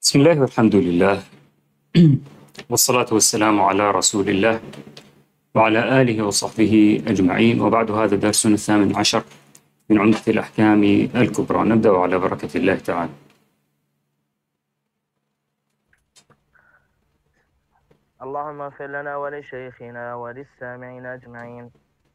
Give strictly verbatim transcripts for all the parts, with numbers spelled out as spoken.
بسم الله والحمد لله والصلاة والسلام على رسول الله وعلى آله وصحبه أجمعين، وبعد. هذا درسنا الثامن عشر من عمدة الأحكام الكبرى. نبدأ على بركة الله تعالى. اللهم اغفر لنا ولشيخنا وللسامعين أجمعين.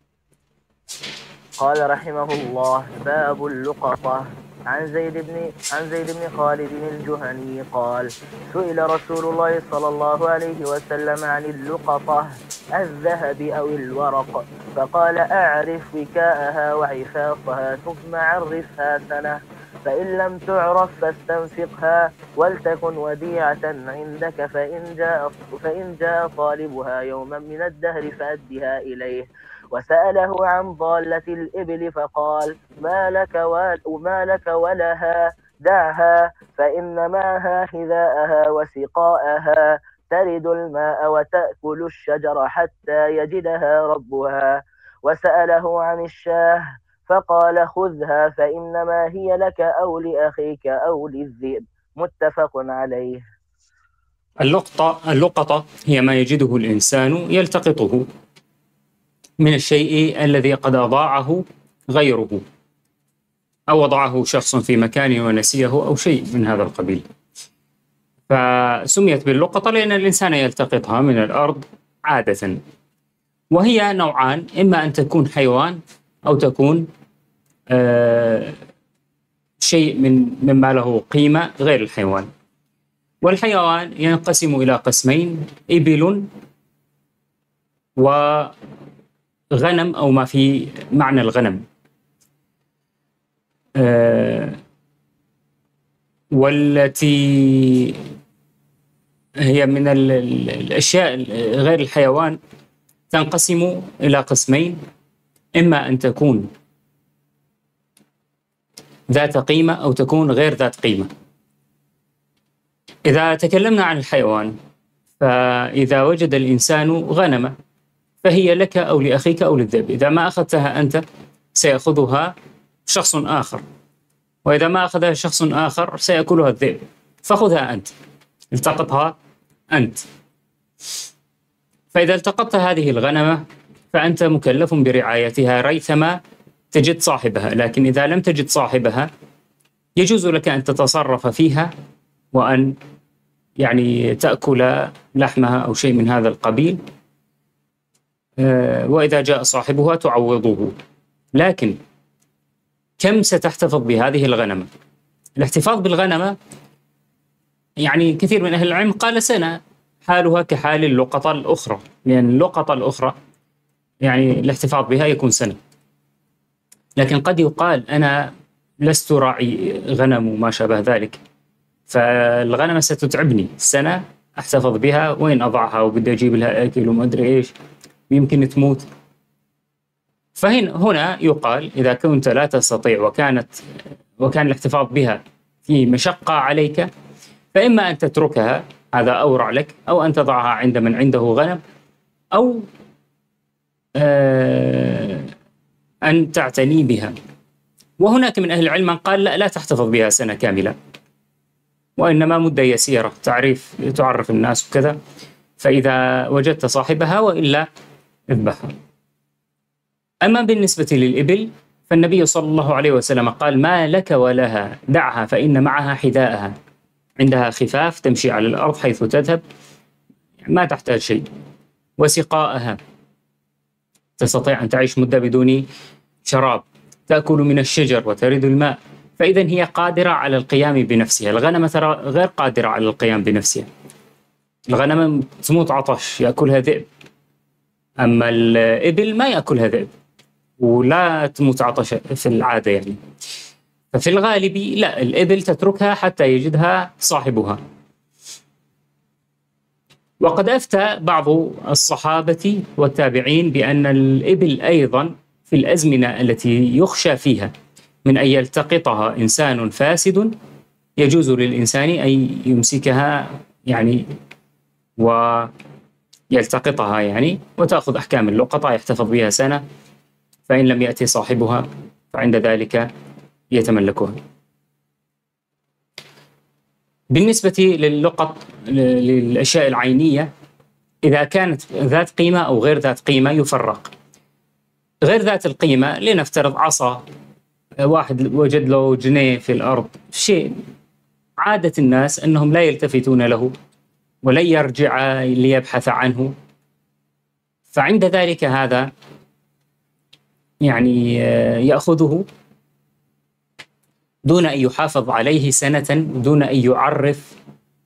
قال رحمه الله: باب اللقطة. عن زيد بن عن زيد بن خالد الجهني قال: سئل رسول الله صلى الله عليه وسلم عن اللقطة الذهب أو الورق، فقال: أعرف وكاءها وعفافها ثم عرفها سنة، فإن لم تعرف فاستنفقها ولتكن وديعة عندك، فإن جاء, فإن جاء طالبها يوما من الدهر فأدها إليه. وسأله عن ضالة الإبل فقال: ما لك, وما لك ولها؟ دعها، فإن معها حذاءها وسقاءها، ترد الماء وتأكل الشجر حتى يجدها ربها. وسأله عن الشاه فقال: خذها، فإنما هي لك أو لأخيك أو للذئب. متفق عليه. اللقطة اللقطة هي ما يجده الإنسان يلتقطه من الشيء الذي قد أضاعه غيره، أو وضعه شخص في مكان ونسيه أو شيء من هذا القبيل. فسميت باللقطة لأن الإنسان يلتقطها من الأرض عادة، وهي نوعان: إما أن تكون حيوان أو تكون آه شيء من مما له قيمة غير الحيوان. والحيوان ينقسم إلى قسمين: إبل وغنم، أو ما في معنى الغنم. آه والتي هي من الأشياء غير الحيوان تنقسم إلى قسمين: إما أن تكون ذات قيمة أو تكون غير ذات قيمة. إذا تكلمنا عن الحيوان، فإذا وجد الإنسان غنمة فهي لك أو لأخيك أو للذئب. إذا ما أخذتها أنت سيأخذها شخص آخر، وإذا ما أخذها شخص آخر سيأكلها الذئب، فخذها أنت، التقطها أنت. فإذا التقطت هذه الغنمة فأنت مكلف برعايتها ريثما تجد صاحبها، لكن إذا لم تجد صاحبها يجوز لك أن تتصرف فيها وأن يعني تأكل لحمها أو شيء من هذا القبيل، وإذا جاء صاحبها تعوضه. لكن كم ستحتفظ بهذه الغنمة؟ الاحتفاظ بالغنمة يعني كثير من أهل العلم قال سنة، حالها كحال اللقطة الأخرى، لأن اللقطة الأخرى يعني الاحتفاظ بها يكون سنة. لكن قد يقال أنا لست راعي غنم وما شابه ذلك، فالغنمة ستتعبني سنة، أحتفظ بها، وين أضعها وبدي أجيب لها أكل وما أدري إيش، يمكن تموت. فهنا هنا يقال إذا كنت لا تستطيع وكانت وكان الاحتفاظ بها في مشقة عليك، فإما أن تتركها، هذا أورع لك، أو أن تضعها عند من عنده غنم، أو آه أن تعتني بها. وهناك من أهل العلم من قال لا لا تحتفظ بها سنة كاملة، وإنما مدة يسيرة تعرف تعرف الناس وكذا، فإذا وجدت صاحبها وإلا اذبحها. أما بالنسبة للإبل فالنبي صلى الله عليه وسلم قال: ما لك ولها؟ دعها، فإن معها حذاءها، عندها خفاف تمشي على الأرض حيث تذهب، ما تحتاج شيء. وسقاءها، تستطيع أن تعيش مدة بدون شراب، تأكل من الشجر وترد الماء، فإذا هي قادرة على القيام بنفسها. الغنم ترى غير قادرة على القيام بنفسها، الغنم تموت عطش يأكلها ذئب، أما الإبل ما يأكلها ذئب ولا تموت عطش في العادة يعني. ففي الغالب لا، الإبل تتركها حتى يجدها صاحبها. وقد أفتى بعض الصحابة والتابعين بأن الإبل أيضا في الأزمنة التي يخشى فيها من أن يلتقطها إنسان فاسد يجوز للإنسان أن يمسكها يعني ويلتقطها يعني، وتأخذ أحكام اللقطة، يحتفظ بها سنة، فإن لم يأتي صاحبها فعند ذلك يتملكها. بالنسبة لللقط للأشياء العينية، إذا كانت ذات قيمة أو غير ذات قيمة يفرق. غير ذات القيمة لنفترض عصا، واحد وجد له جنيه في الأرض، شيء عادة الناس أنهم لا يلتفتون له ولن يرجع ليبحث عنه، فعند ذلك هذا يعني يأخذه دون أن يحافظ عليه سنة، دون أن يعرف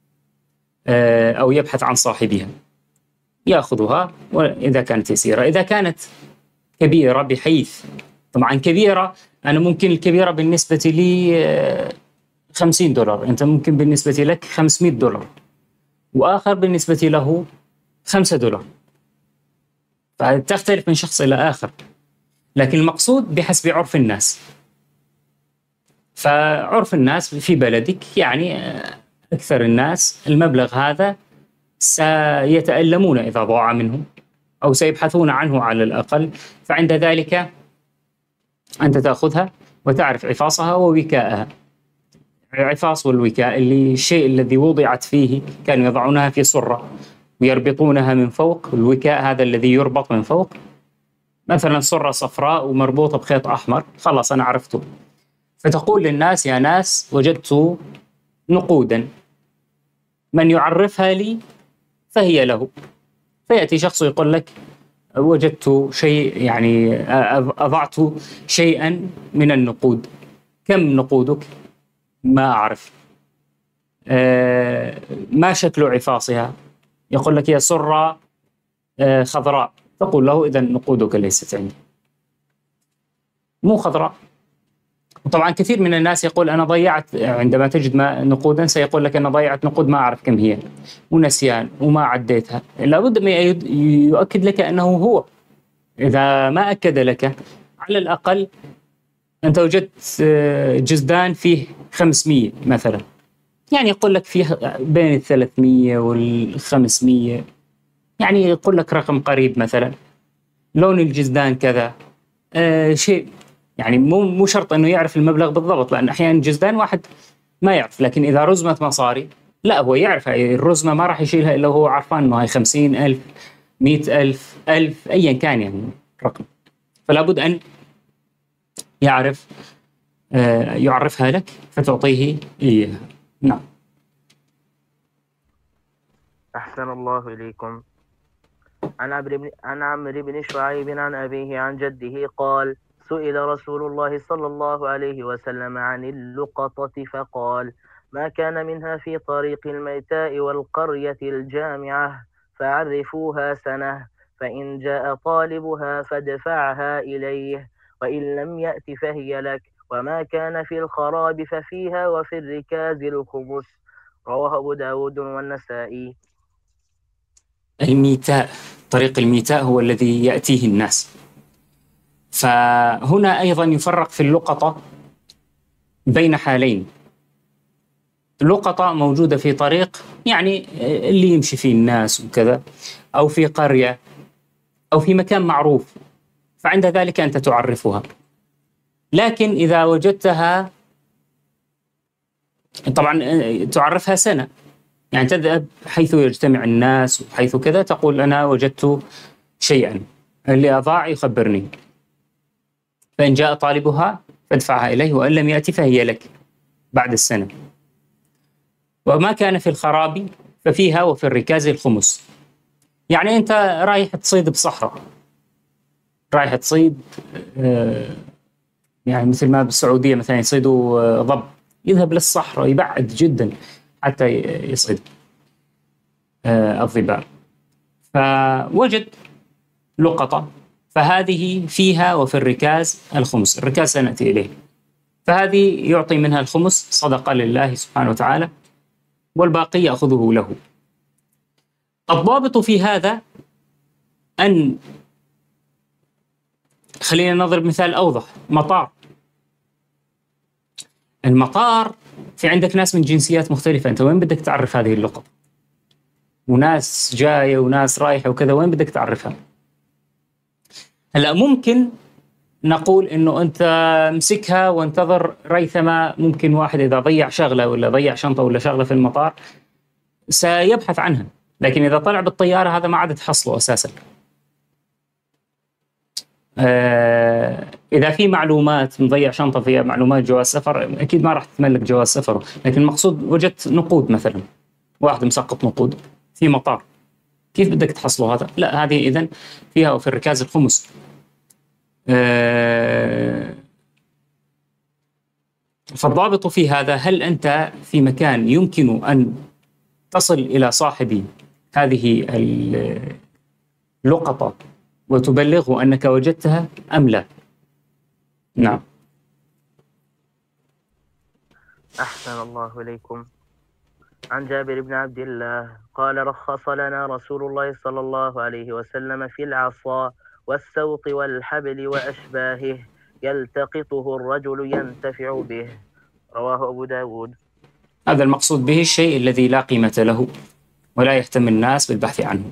أو يبحث عن صاحبها، يأخذها وإذا كانت يسيرة. إذا كانت كبيرة بحيث، طبعا كبيرة، أنا ممكن الكبيرة بالنسبة لي خمسين دولار، أنت ممكن بالنسبة لك خمسمائة دولار، وآخر بالنسبة له خمسة دولار، فتختلف من شخص إلى آخر. لكن المقصود بحسب عرف الناس، فعرف الناس في بلدك يعني أكثر الناس المبلغ هذا سيتألمون إذا ضاع منهم أو سيبحثون عنه على الأقل، فعند ذلك أنت تأخذها وتعرف عفاصها ووكاءها. العفاص والوكاء اللي الشيء الذي وضعت فيه، كانوا يضعونها في صرة ويربطونها من فوق. الوكاء هذا الذي يربط من فوق، مثلا صرة صفراء ومربوطة بخيط أحمر، خلاص أنا عرفته، فتقول للناس يا ناس وجدت نقودا، من يعرفها لي فهي له. فيأتي شخص يقول لك وجدت شيء، يعني أضعت شيئا من النقود، كم نقودك؟ ما أعرف. آه ما شكل عفاصها؟ يقول لك هي صرة آه خضراء، تقول له إذا نقودك ليست عندي، مو خضراء. وطبعا كثير من الناس يقول أنا ضيعت، عندما تجد ما نقودا سيقول لك أنا ضيعت نقود ما أعرف كم هي، ونسيان وما عديتها. لابد من يؤكد لك أنه هو، إذا ما أكد لك على الأقل أنت وجدت جزدان فيه خمسمية مثلا، يعني يقول لك فيه بين الثلاثمية والخمسمية، يعني يقول لك رقم قريب، مثلا لون الجزدان كذا، آه شيء يعني مو مو شرط أنه يعرف المبلغ بالضبط، لأن أحيانا جزدان واحد ما يعرف. لكن إذا رزمة مصاري لا، هو يعرف الرزمة، ما راح يشيلها إلا وهو عارفان أنه هاي خمسين ألف، مئة ألف، ألف، أيا كان يعني رقم، فلا بد أن يعرف آه يعرفها لك فتعطيه إياها. نعم. أحسن الله إليكم. عن عمرو بن عن عمرو بن شعيب عن أبيه عن جده قال: سئل رسول الله صلى الله عليه وسلم عن اللقطة فقال: ما كان منها في طريق الميتاء والقرية الجامعة فعرفوها سنة، فإن جاء طالبها فادفعها إليه، وإن لم يأت فهي لك، وما كان في الخراب ففيها وفي الركاز الخمس. رواه أبو داود والنسائي. الميتاء، طريق الميتاء هو الذي يأتيه الناس. فهنا أيضا يفرق في اللقطة بين حالين: اللقطة موجودة في طريق يعني اللي يمشي فيه الناس وكذا، أو في قرية، أو في مكان معروف، فعند ذلك أنت تعرفها. لكن إذا وجدتها، طبعا تعرفها سنة، يعني تذهب حيث يجتمع الناس وحيث كذا، تقول أنا وجدت شيئا، اللي أضاع يخبرني، فإن جاء طالبها فادفعها إليه، وإن لم يأتي فهي لك بعد السنة. وما كان في الخراب ففيها وفي الركاز الخمس. يعني أنت رايح تصيد بصحراء، رايح تصيد آه يعني مثل ما بالسعودية مثلا يصيدوا آه ضب، يذهب للصحراء يبعد جدا حتى يصيد آه الضباء، فوجد لقطة، فهذه فيها وفي الركاز الخمس. الركاز سنأتي إليه، فهذه يعطي منها الخمس صدقة لله سبحانه وتعالى، والباقي يأخذه له. الضابط في هذا أن، خلينا نضرب مثال أوضح: مطار. المطار في عندك ناس من جنسيات مختلفة، أنت وين بدك تعرف هذه اللقطة؟ وناس جاية وناس رايحة وكذا، وين بدك تعرفها؟ هلأ ممكن نقول إنه أنت امسكها وانتظر ريثما، ممكن واحد إذا ضيع شغلة ولا ضيع شنطة ولا شغلة في المطار سيبحث عنها، لكن إذا طلع بالطيارة هذا ما عاد تحصله أساسا. آه إذا في معلومات، مضيع شنطة فيها معلومات جواز سفر، أكيد ما راح تملك جواز سفره، لكن المقصود وجدت نقود مثلا، واحد مسقط نقود في مطار، كيف بدك تحصله هذا؟ لا، هذه إذن فيها وفي الركاز الخمس. آه فالضابط في هذا، هل أنت في مكان يمكن أن تصل إلى صاحب هذه اللقطة وتبلغه أنك وجدتها أم لا؟ نعم. أحسن الله إليكم. عن جابر بن عبد الله قال رخص لنا رسول الله صلى الله عليه وسلم في العصا والسوط والحبل وأشباهه يلتقطه الرجل ينتفع به، رواه أبو داود. هذا المقصود به الشيء الذي لا قيمة له ولا يهتم الناس بالبحث عنه.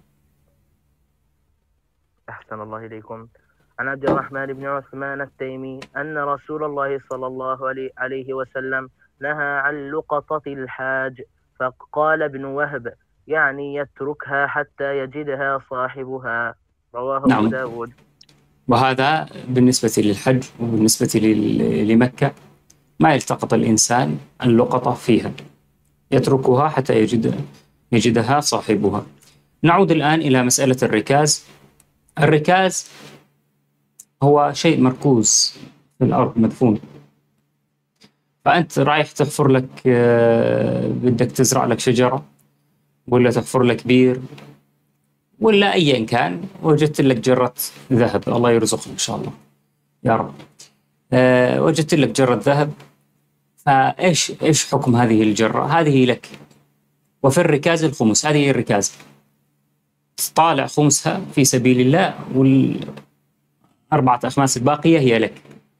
أحسن الله إليكم. عن عبد الرحمن بن عثمان التيمي أن رسول الله صلى الله عليه وسلم نهى عن لقطة الحاج، فقال ابن وهب يعني يتركها حتى يجدها صاحبها، رواه نعم. أبو داود. وهذا بالنسبة للحج وبالنسبة لمكة ما يلتقط الإنسان اللقطة فيها، يتركها حتى يجد يجدها صاحبها. نعود الآن إلى مسألة الركاز. الركاز هو شيء مركوز في الأرض مدفون، فأنت رايح تحفر لك، بدك تزرع لك شجرة ولا تحفر لك بير ولا أيا كان، وجدت لك جرة ذهب، الله يرزقنا إن شاء الله يا رب. أه وجدت لك جرة ذهب، فإيش إيش حكم هذه الجرة؟ هذه لك، وفي الركاز الخمس، هذه الركاز تطالع خمسها في سبيل الله، والأربعة أخماس الباقية هي لك.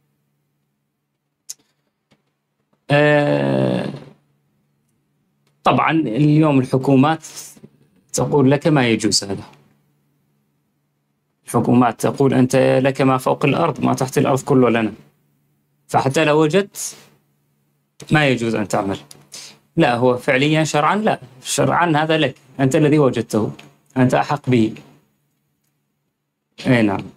أه طبعا اليوم الحكومات تقول لك ما يجوز هذا، الحكومات تقول أنت لك ما فوق الأرض، ما تحت الأرض كله لنا، فحتى لو وجدت ما يجوز أن تعمل. لا، هو فعليا شرعا لا، شرعا هذا لك، أنت الذي وجدته، أنت أحق به. أي نعم.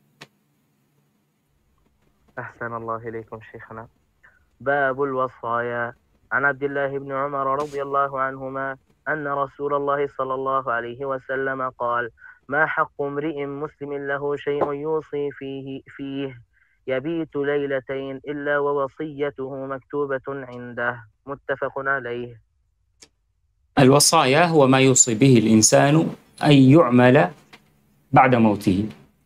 أحسن الله إليكم شيخنا. باب الوصايا. عن عبد الله بن عمر رضي الله عنهما أن رسول الله صلى الله عليه وسلم قال: ما حق امرئ مسلم له شيء يوصي فيه فيه يبيت ليلتين إلا ووصيته مكتوبة عنده، متفق عليه. الوصايا هو ما يوصي به الإنسان أن يعمل بعد موته،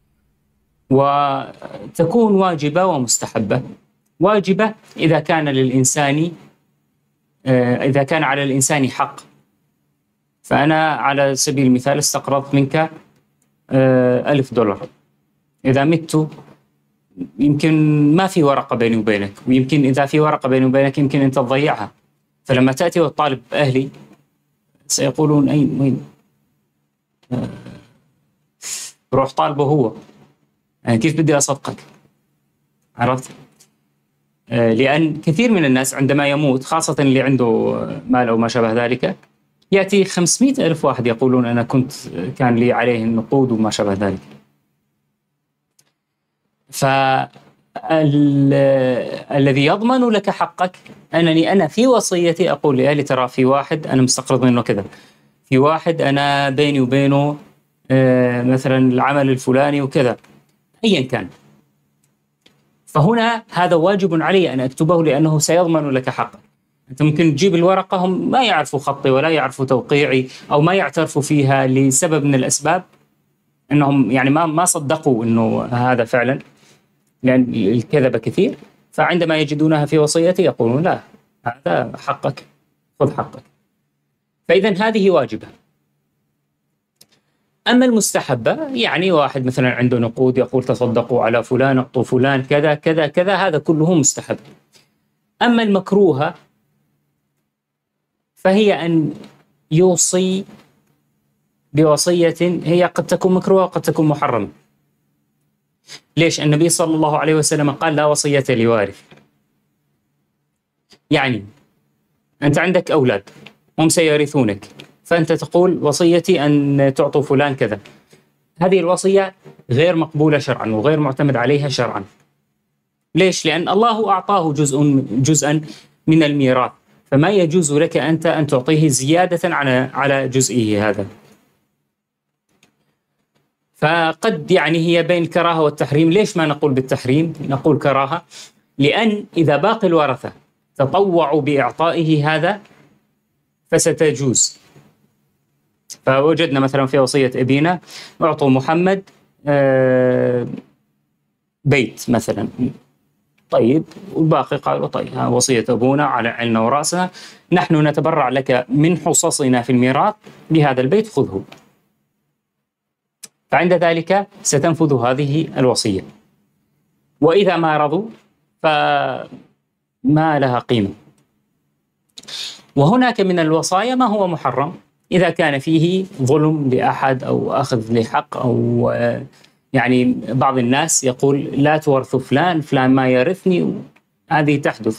وتكون واجبة ومستحبة. واجبة إذا كان للإنسان إذا كان على الإنسان حق، فأنا على سبيل المثال استقرضت منك ألف دولار، إذا مت يمكن ما في ورقة بيني وبينك، ويمكن إذا في ورقة بيني وبينك يمكن أنت تضيعها، فلما تأتي وتطالب أهلي سيقولون أين وين؟ آه روح طالبه هو، يعني كيف بدي أصدقك؟ عرفت؟ آه لأن كثير من الناس عندما يموت، خاصة اللي عنده مال أو ما شابه ذلك، يأتي خمسمائة ألف واحد يقولون أنا كنت كان لي عليه النقود وما شابه ذلك. فالذي يضمن لك حقك أنني أنا في وصيتي أقول لأهلي ترى في واحد أنا مستقرض منه كذا، في واحد أنا بيني وبينه آه مثلا العمل الفلاني وكذا أيا كان، فهنا هذا واجب علي أن أكتبه لأنه سيضمن لك حقك. أنت ممكن تجيب الورقة هم ما يعرفوا خطي ولا يعرفوا توقيعي أو ما يعترفوا فيها لسبب من الأسباب، أنهم يعني ما ما صدقوا أنه هذا فعلا، لأن الكذب كثير، فعندما يجدونها في وصيتي يقولون لا هذا حقك، خذ حقك. فإذا هذه واجبة. أما المستحبة يعني واحد مثلا عنده نقود يقول تصدقوا على فلان، اعطوا فلان كذا كذا كذا، هذا كله مستحب. أما المكروهة فهي أن يوصي بوصية هي قد تكون مكروهة وقد تكون محرمة. ليش؟ النبي صلى الله عليه وسلم قال لا وصية لوارث. يعني أنت عندك أولاد هم سيرثونك، فأنت تقول وصيتي أن تعطوا فلان كذا. هذه الوصية غير مقبولة شرعا وغير معتمد عليها شرعا. ليش؟ لأن الله أعطاه جزء جزءا من الميراث، فما يجوز لك أنت أن تعطيه زيادة على على جزئه هذا. فقد يعني هي بين الكراهة والتحريم. ليش ما نقول بالتحريم؟ نقول كراهة لأن إذا باقي الورثة تطوعوا بإعطائه هذا فستجوز. فوجدنا مثلا في وصية أبينا أعطوا محمد بيت مثلا، طيب، والباقي قالوا طيب وصية أبونا على عيننا ورأسنا، نحن نتبرع لك من حصصنا في الميراث بهذا البيت، خذه. فعند ذلك ستنفذ هذه الوصية. وإذا ما رضوا فما لها قيمة. وهناك من الوصايا ما هو محرم إذا كان فيه ظلم لأحد أو أخذ لحق، أو يعني بعض الناس يقول لا تورث فلان، فلان ما يرثني، هذه تحدث.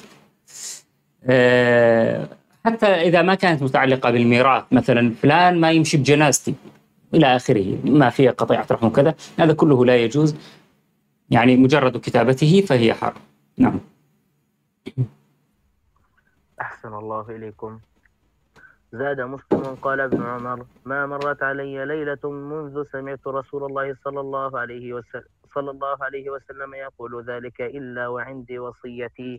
حتى إذا ما كانت متعلقة بالميراث، مثلا فلان ما يمشي بجنازتي إلى آخره، ما فيها قطيعة رحم كذا، هذا كله لا يجوز. يعني مجرد كتابته فهي حرام. نعم. أحسن الله إليكم. زاد مسلم قال ابن عمر ما مرت علي ليلة منذ سمعت رسول الله صلى الله عليه وسلم صلى الله عليه وسلم يقول ذلك إلا وعندي وصيتي.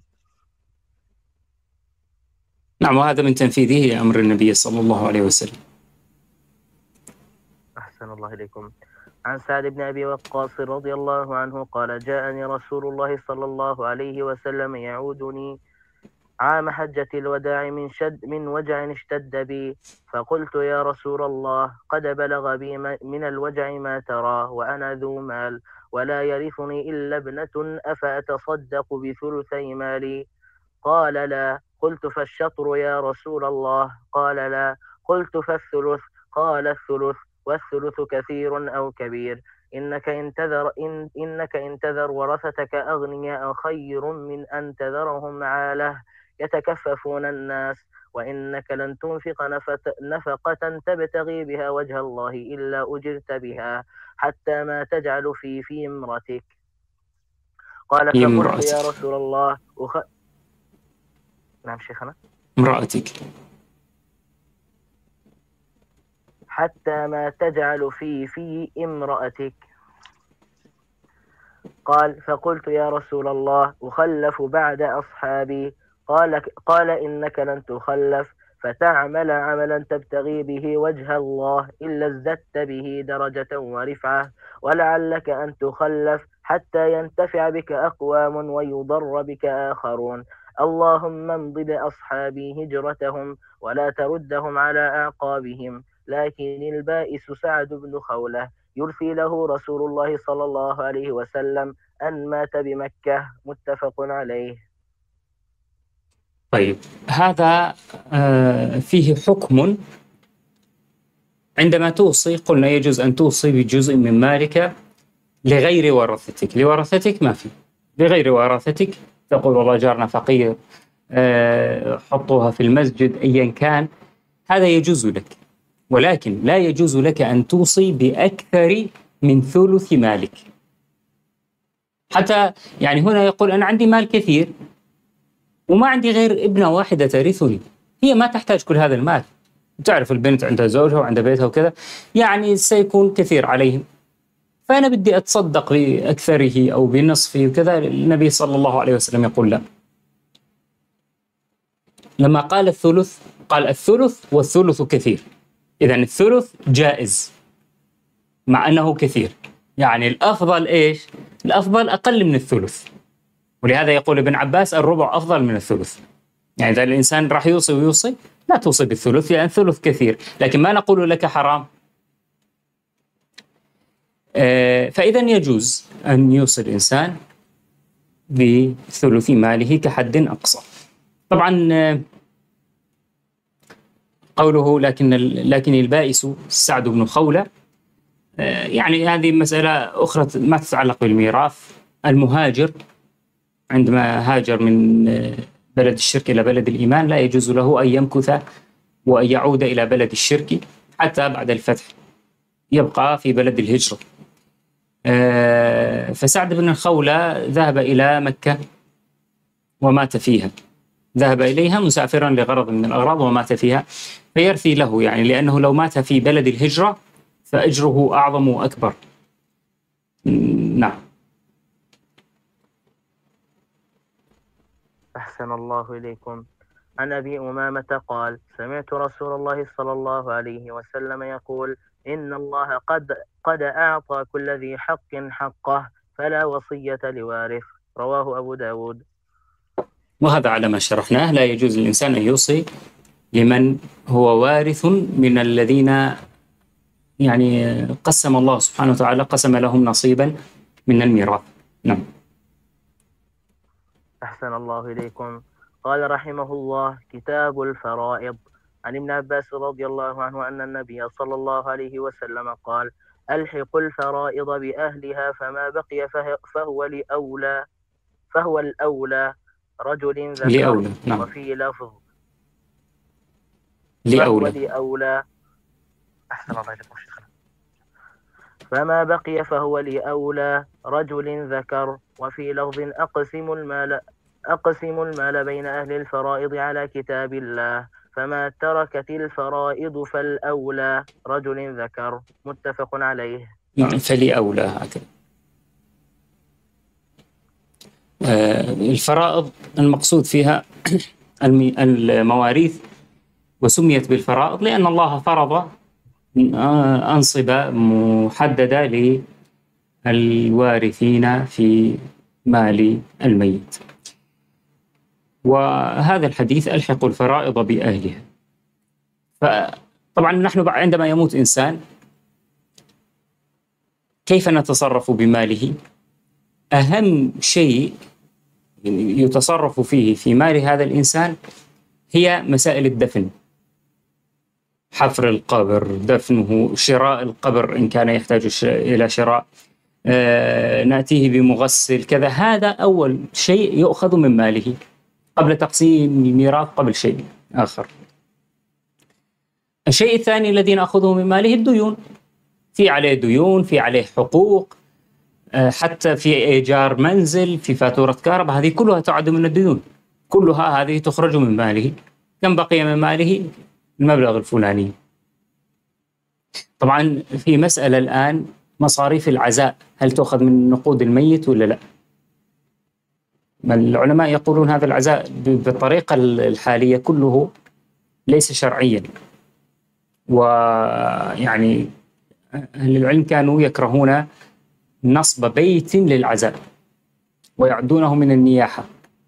نعم، وهذا من تنفيذه لأمر النبي صلى الله عليه وسلم. أحسن الله إليكم. عن سعد بن أبي وقاص رضي الله عنه قال جاءني رسول الله صلى الله عليه وسلم يعودني عام حجة الوداع من شد من وجع اشتد بي، فقلت يا رسول الله قد بلغ بي من الوجع ما ترى، وأنا ذو مال ولا يرثني إلا ابنة، أفأتصدق بثلثي مالي؟ قال لا. قلت فالشطر يا رسول الله؟ قال لا. قلت فالثلث؟ قال الثلث، والثلث كثير أو كبير. إنك إن تذر إن إنك إن تذر ورثتك أغنياء خير من أن تذرهم عالة يتكففون الناس، وإنك لن تنفق نفقة تبتغي بها وجه الله إلا أجرت بها حتى ما تجعل في في امرتك. قال فقلت يا رسول الله أخ... نعم شيخنا. امرأتك. حتى ما تجعل في في امرأتك. قال فقلت يا رسول الله أخلف بعد أصحابي؟ قال قال إنك لن تخلف فتعمل عملا تبتغي به وجه الله إلا ازددت به درجة ورفعة، ولعلك أن تخلف حتى ينتفع بك أقوام ويضر بك آخرون. اللهم امض بأصحابي هجرتهم ولا تردهم على أعقابهم. لكن البائس سعد بن خولة يرثي له رسول الله صلى الله عليه وسلم أن مات بمكة. متفق عليه. طيب، هذا فيه حكم. عندما توصي قلنا يجوز أن توصي بجزء من مالك لغير ورثتك. لورثتك ما في، لغير ورثتك تقول والله جارنا فقير حطوها في المسجد أيا كان، هذا يجوز لك. ولكن لا يجوز لك أن توصي بأكثر من ثلث مالك. حتى يعني هنا يقول أنا عندي مال كثير وما عندي غير ابنة واحدة ترثني، هي ما تحتاج كل هذا المال. تعرف البنت عندها زوجها وعندها بيتها وكذا، يعني سيكون كثير عليهم، فأنا بدي أتصدق بأكثره أو بنصفه وكذا. النبي صلى الله عليه وسلم يقول لا. لما قال الثلث قال الثلث والثلث كثير، إذن الثلث جائز مع أنه كثير. يعني الأفضل إيش؟ الأفضل أقل من الثلث. ولهذا يقول ابن عباس الربع أفضل من الثلث. يعني إذا الإنسان راح يوصي ويوصي لا توصي بالثلث، لأن الثلث كثير، لكن ما نقول لك حرام. آه فإذا يجوز أن يوصي الإنسان بثلث ماله كحد أقصى. طبعا آه قوله لكن لكن البائس سعد بن خولة، يعني هذه مسألة أخرى ما تتعلق بالميراث. المهاجر عندما هاجر من بلد الشرك إلى بلد الإيمان لا يجوز له أن يمكث وأن يعود إلى بلد الشرك حتى بعد الفتح، يبقى في بلد الهجرة. فسعد بن الخولة ذهب إلى مكة ومات فيها، ذهب إليها مسافرا لغرض من الأغراض ومات فيها، فيرثي له يعني، لأنه لو مات في بلد الهجرة فأجره أعظم وأكبر. نعم. أحسن الله إليكم. عن أبي أمامة قال: سمعت رسول الله صلى الله عليه وسلم يقول: إن الله قد قد أعطى كل ذي حق حقه فلا وصية لوارث. رواه أبو داود. وهذا على ما شرحناه، لا يجوز للإنسان أن يوصي لمن هو وارث من الذين يعني قسم الله سبحانه وتعالى قسم لهم نصيبا من الميراث. نعم. أحسن الله إليكم. قال رحمه الله: كتاب الفرائض. عن ابن عباس رضي الله عنه أن النبي صلى الله عليه وسلم قال: ألحق الفرائض بأهلها فما بقي فهو لأولى فهو الأولى رجل ذكر. لأولى. نعم. وفي لفظ لأولى. فهو لأولى. أحسن الله إليكم شيخنا. فما بقي فهو لأولى رجل ذكر. وفي لفظ أقسم المال أقسم المال بين أهل الفرائض على كتاب الله، فما تركت الفرائض فالأولى رجل ذكر. متفق عليه. نعم. فلأولى هكذا. آه الفرائض المقصود فيها المواريث، وسميت بالفرائض لأن الله فرض أنصبة محددة للوارثين في مال الميت. وهذا الحديث ألحق الفرائض بأهلها. فطبعا نحن عندما يموت إنسان كيف نتصرف بماله؟ أهم شيء يتصرف فيه في مال هذا الإنسان هي مسائل الدفن، حفر القبر، دفنه، شراء القبر إن كان يحتاج إلى شراء، آه، نأتيه بمغسل كذا. هذا أول شيء يؤخذ من ماله قبل تقسيم الميراث، قبل شيء آخر. الشيء الثاني الذي نأخذه من ماله الديون، في عليه ديون، في عليه حقوق، آه، حتى في إيجار منزل، في فاتورة كهرباء، هذه كلها تعد من الديون، كلها هذه تخرج من ماله. كم بقي من ماله؟ المبلغ الفلاني. طبعا في مسألة الآن، مصاريف العزاء هل تؤخذ من نقود الميت ولا لا؟ العلماء يقولون هذا العزاء بالطريقة الحالية كله ليس شرعيا، ويعني أهل العلم كانوا يكرهون نصب بيت للعزاء ويعدونه من النياحة،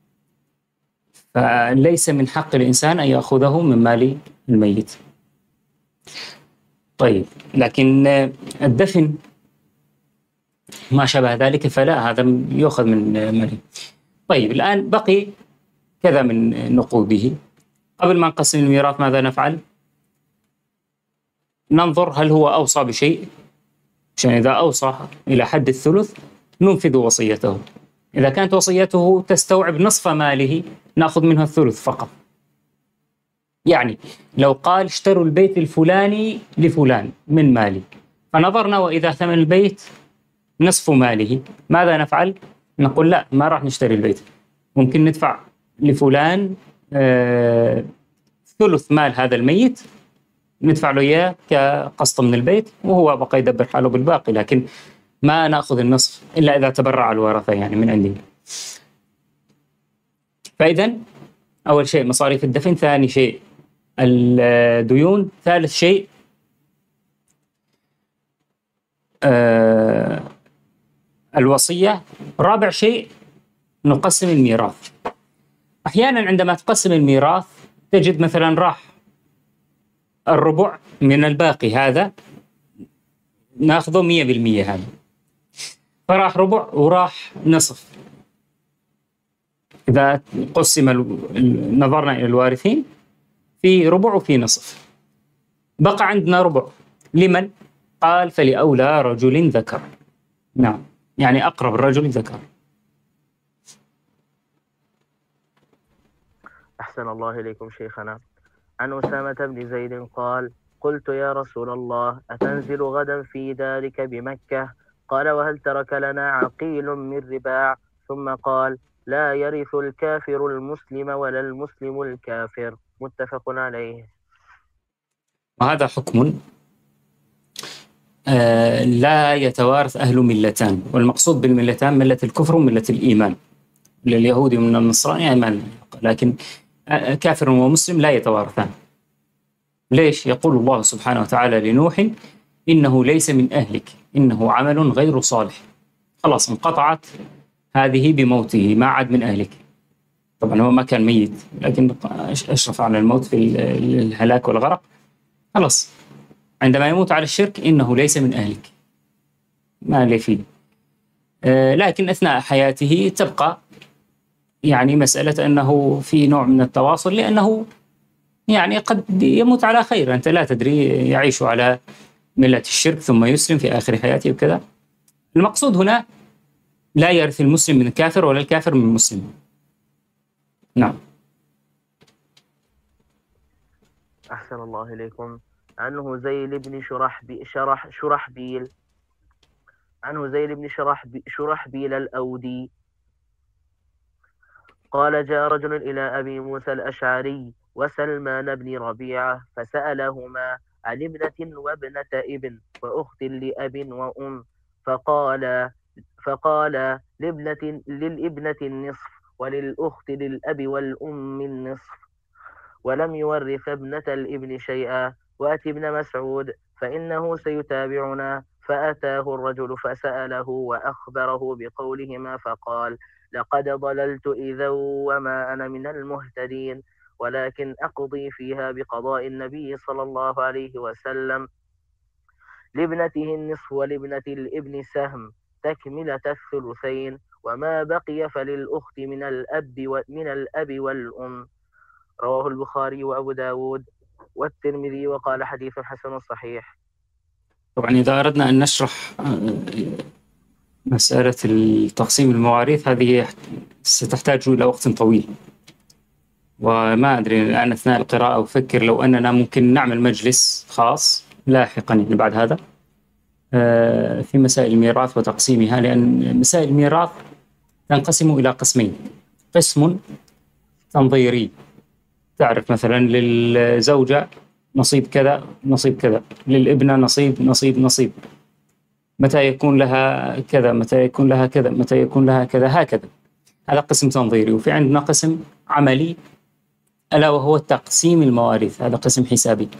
فليس من حق الإنسان أن يأخذه من مال الميت. طيب، لكن الدفن ما شابه ذلك فلا، هذا يؤخذ من ماله. طيب، الآن بقي كذا من نقوده. قبل ما نقسم الميراث ماذا نفعل؟ ننظر هل هو أوصى بشيء، عشان إذا أوصى إلى حد الثلث ننفذ وصيته. إذا كانت وصيته تستوعب نصف ماله نأخذ منها الثلث فقط. يعني لو قال اشتروا البيت الفلاني لفلان من مالي، فنظرنا وإذا ثمن البيت نصف ماله، ماذا نفعل؟ نقول لا، ما راح نشتري البيت، ممكن ندفع لفلان آه ثلث مال هذا الميت، ندفع له إياه كقسط من البيت وهو بقى يدبر حاله بالباقي، لكن ما نأخذ النصف إلا إذا تبرع الورثة يعني من عندي. فإذا أول شيء مصاريف الدفن، ثاني شيء الديون، ثالث شيء آه الوصية، رابع شيء نقسم الميراث. أحيانا عندما تقسم الميراث تجد مثلا راح الربع من الباقي، هذا ناخذه مية بالمية، هذا فراح ربع وراح نصف. إذا قسم نظرنا إلى الوارثين في ربع وفي نصف، بقى عندنا ربع لمن؟ قال فلأولى رجل ذكر. نعم، يعني أقرب الرجل ذكر. أحسن الله إليكم شيخنا. عن أسامة بن زيد قال: قلت يا رسول الله أتنزل غدا في دارك بمكة؟ قال: وهل ترك لنا عقيل من رباع؟ ثم قال: لا يرث الكافر المسلم ولا المسلم الكافر. متفق عليه. وهذا حكم آه لا يتوارث أهل ملتان، والمقصود بالملتان ملة الكفر وملة الإيمان، لليهود من النصراني أيمان، لكن آه كافر ومسلم لا يتوارثان. ليش؟ يقول الله سبحانه وتعالى لنوح: إنه ليس من أهلك إنه عمل غير صالح. خلاص انقطعت هذه بموته، ما عاد من أهلك. طبعا هو ما كان ميت، لكن أشرف على الموت في الهلاك والغرق. خلاص عندما يموت على الشرك إنه ليس من أهلك، ما لي فيه. آه لكن أثناء حياته تبقى يعني مسألة أنه في نوع من التواصل، لأنه يعني قد يموت على خير، أنت لا تدري، يعيش على ملة الشرك ثم يسلم في آخر حياته وكذا. المقصود هنا لا يرث المسلم من الكافر ولا الكافر من المسلم. نعم. أحسن الله إليكم. عنه زيل بن شرحبي شرح شرحبيل عنه زيل بن شرحبي شرحبيل الأودي قال: جاء رجل إلى أبي موسى الأشعري وسلمان بن ربيعة فسألهما عن ابنة وابنة ابن وأخت لأب وأم، فقال فقال لابنة للابنة النصف وللأخت للأب والأم النصف، ولم يورث ابنة الابن شيئا. وأت ابن مسعود فإنه سيتابعنا. فأتاه الرجل فسأله وأخبره بقولهما، فقال: لقد ضللت إذا وما أنا من المهتدين، ولكن أقضي فيها بقضاء النبي صلى الله عليه وسلم. لابنته النصف ولابنة الابن سهم تكملة الثلثين، وما بقي فللأخت من الأب من الأب والأم. رواه البخاري وأبو داود والترمذي وقال حديث حسن صحيح. طبعا إذا أردنا أن نشرح مسألة التقسيم المواريث هذه ستحتاج إلى وقت طويل، وما أدري الآن أثناء القراءة أفكر لو أننا ممكن نعمل مجلس خاص لاحقا يعني بعد هذا في مسائل الميراث وتقسيمها، لأن مسائل الميراث تنقسم إلى قسمين: قسم تنظيري، تعرف مثلا للزوجة نصيب كذا نصيب كذا، للابنة نصيب نصيب نصيب، متى يكون لها كذا متى يكون لها كذا متى يكون لها كذا، هكذا. هذا قسم تنظيري. وفي عندنا قسم عملي ألا وهو تقسيم المواريث، هذا قسم حسابي.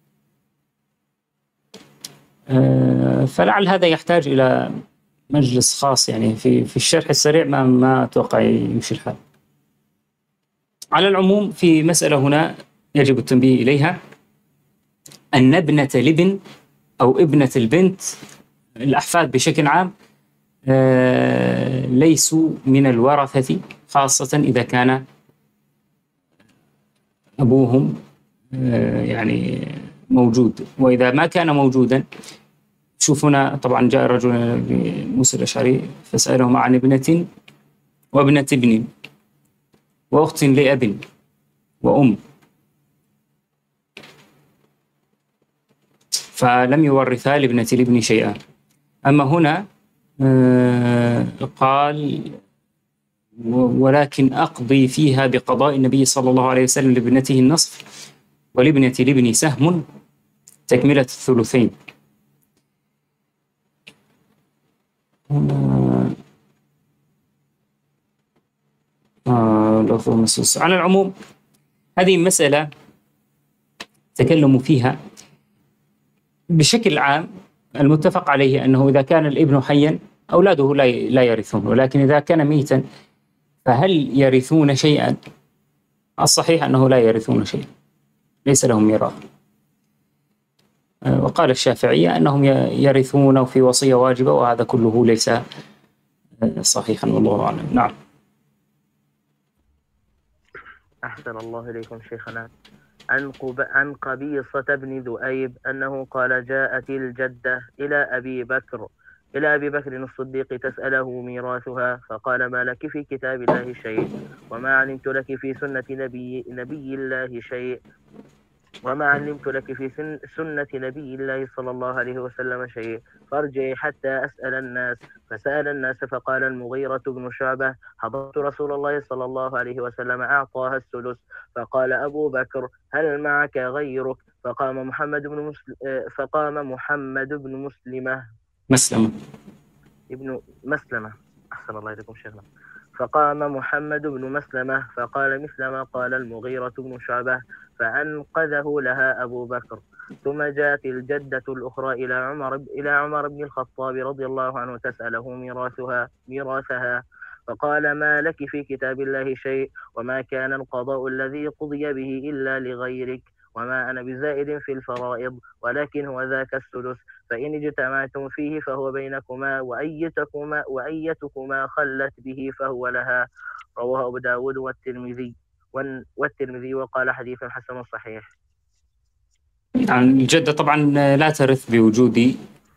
أه فلعل هذا يحتاج إلى مجلس خاص، يعني في في الشرح السريع ما ما أتوقع يمشي الحال. على العموم في مسألة هنا يجب التنبيه إليها، أن ابنة الابن أو ابنة البنت، الأحفاد بشكل عام آه ليسوا من الورثة، خاصة إذا كان أبوهم آه يعني موجود. وإذا ما كان موجودا، شوفونا طبعا جاء رجل موسى الأشعري فسألهم عن ابنة وابنة ابن وأخت لأب وأم، فلم يورثا لابنة الابن شيئا. أما هنا آه قال: ولكن أقضي فيها بقضاء النبي صلى الله عليه وسلم لابنته النصف ولابنة الابن سهم تكملة الثلثين. آه آه على العموم هذه مسألة تكلموا فيها بشكل عام. المتفق عليه أنه إذا كان الابن حيا أولاده لا لا يرثون، ولكن إذا كان ميتا فهل يرثون شيئا؟ الصحيح أنه لا يرثون شيئا، ليس لهم ميراث. وقال الشافعية أنهم يرثون في وصية واجبة، وهذا كله ليس صحيحا والله أعلم. نعم. أحسن الله إليكم شيخنا. عن, قب... عن قبيصة بن ذؤيب أنه قال جاءت الجدة إلى أبي بكر إلى أبي بكر الصديق تسأله ميراثها، فقال ما لك في كتاب الله شيء، وما علمت لك في سنة نبي, نبي الله شيء وما علمت لك في سن سنة نبي الله صلى الله عليه وسلم شيء، فارجعي حتى أسأل الناس. فسأل الناس فقال المغيرة بن شعبة حضرت رسول الله صلى الله عليه وسلم أعطاها السدس. فقال أبو بكر هل معك غيرك؟ فقام محمد بن مسلم فقام محمد بن مسلمة مسلمة ابن مسلمة أحسن الله إليكم شيخنا. فقام محمد بن مسلمة فقال مثل ما قال المغيرة بن شعبة، فأنقذه لها أبو بكر. ثم جاءت الجدة الأخرى إلى عمر إلى عمر بن الخطاب رضي الله عنه تسأله ميراثها ميراثها فقال ما لك في كتاب الله شيء، وما كان القضاء الذي قضي به إلا لغيرك، وما أنا بزائد في الفرائض، ولكن هو ذاك السدس، فإن اجتمعتم فيه فهو بينكما، وأيتكما وأيتكما خلت به فهو لها. رواه أبو داود والترمذي والترمذي وقال حديث حسن صحيح. يعني الجدة طبعا لا ترث بوجود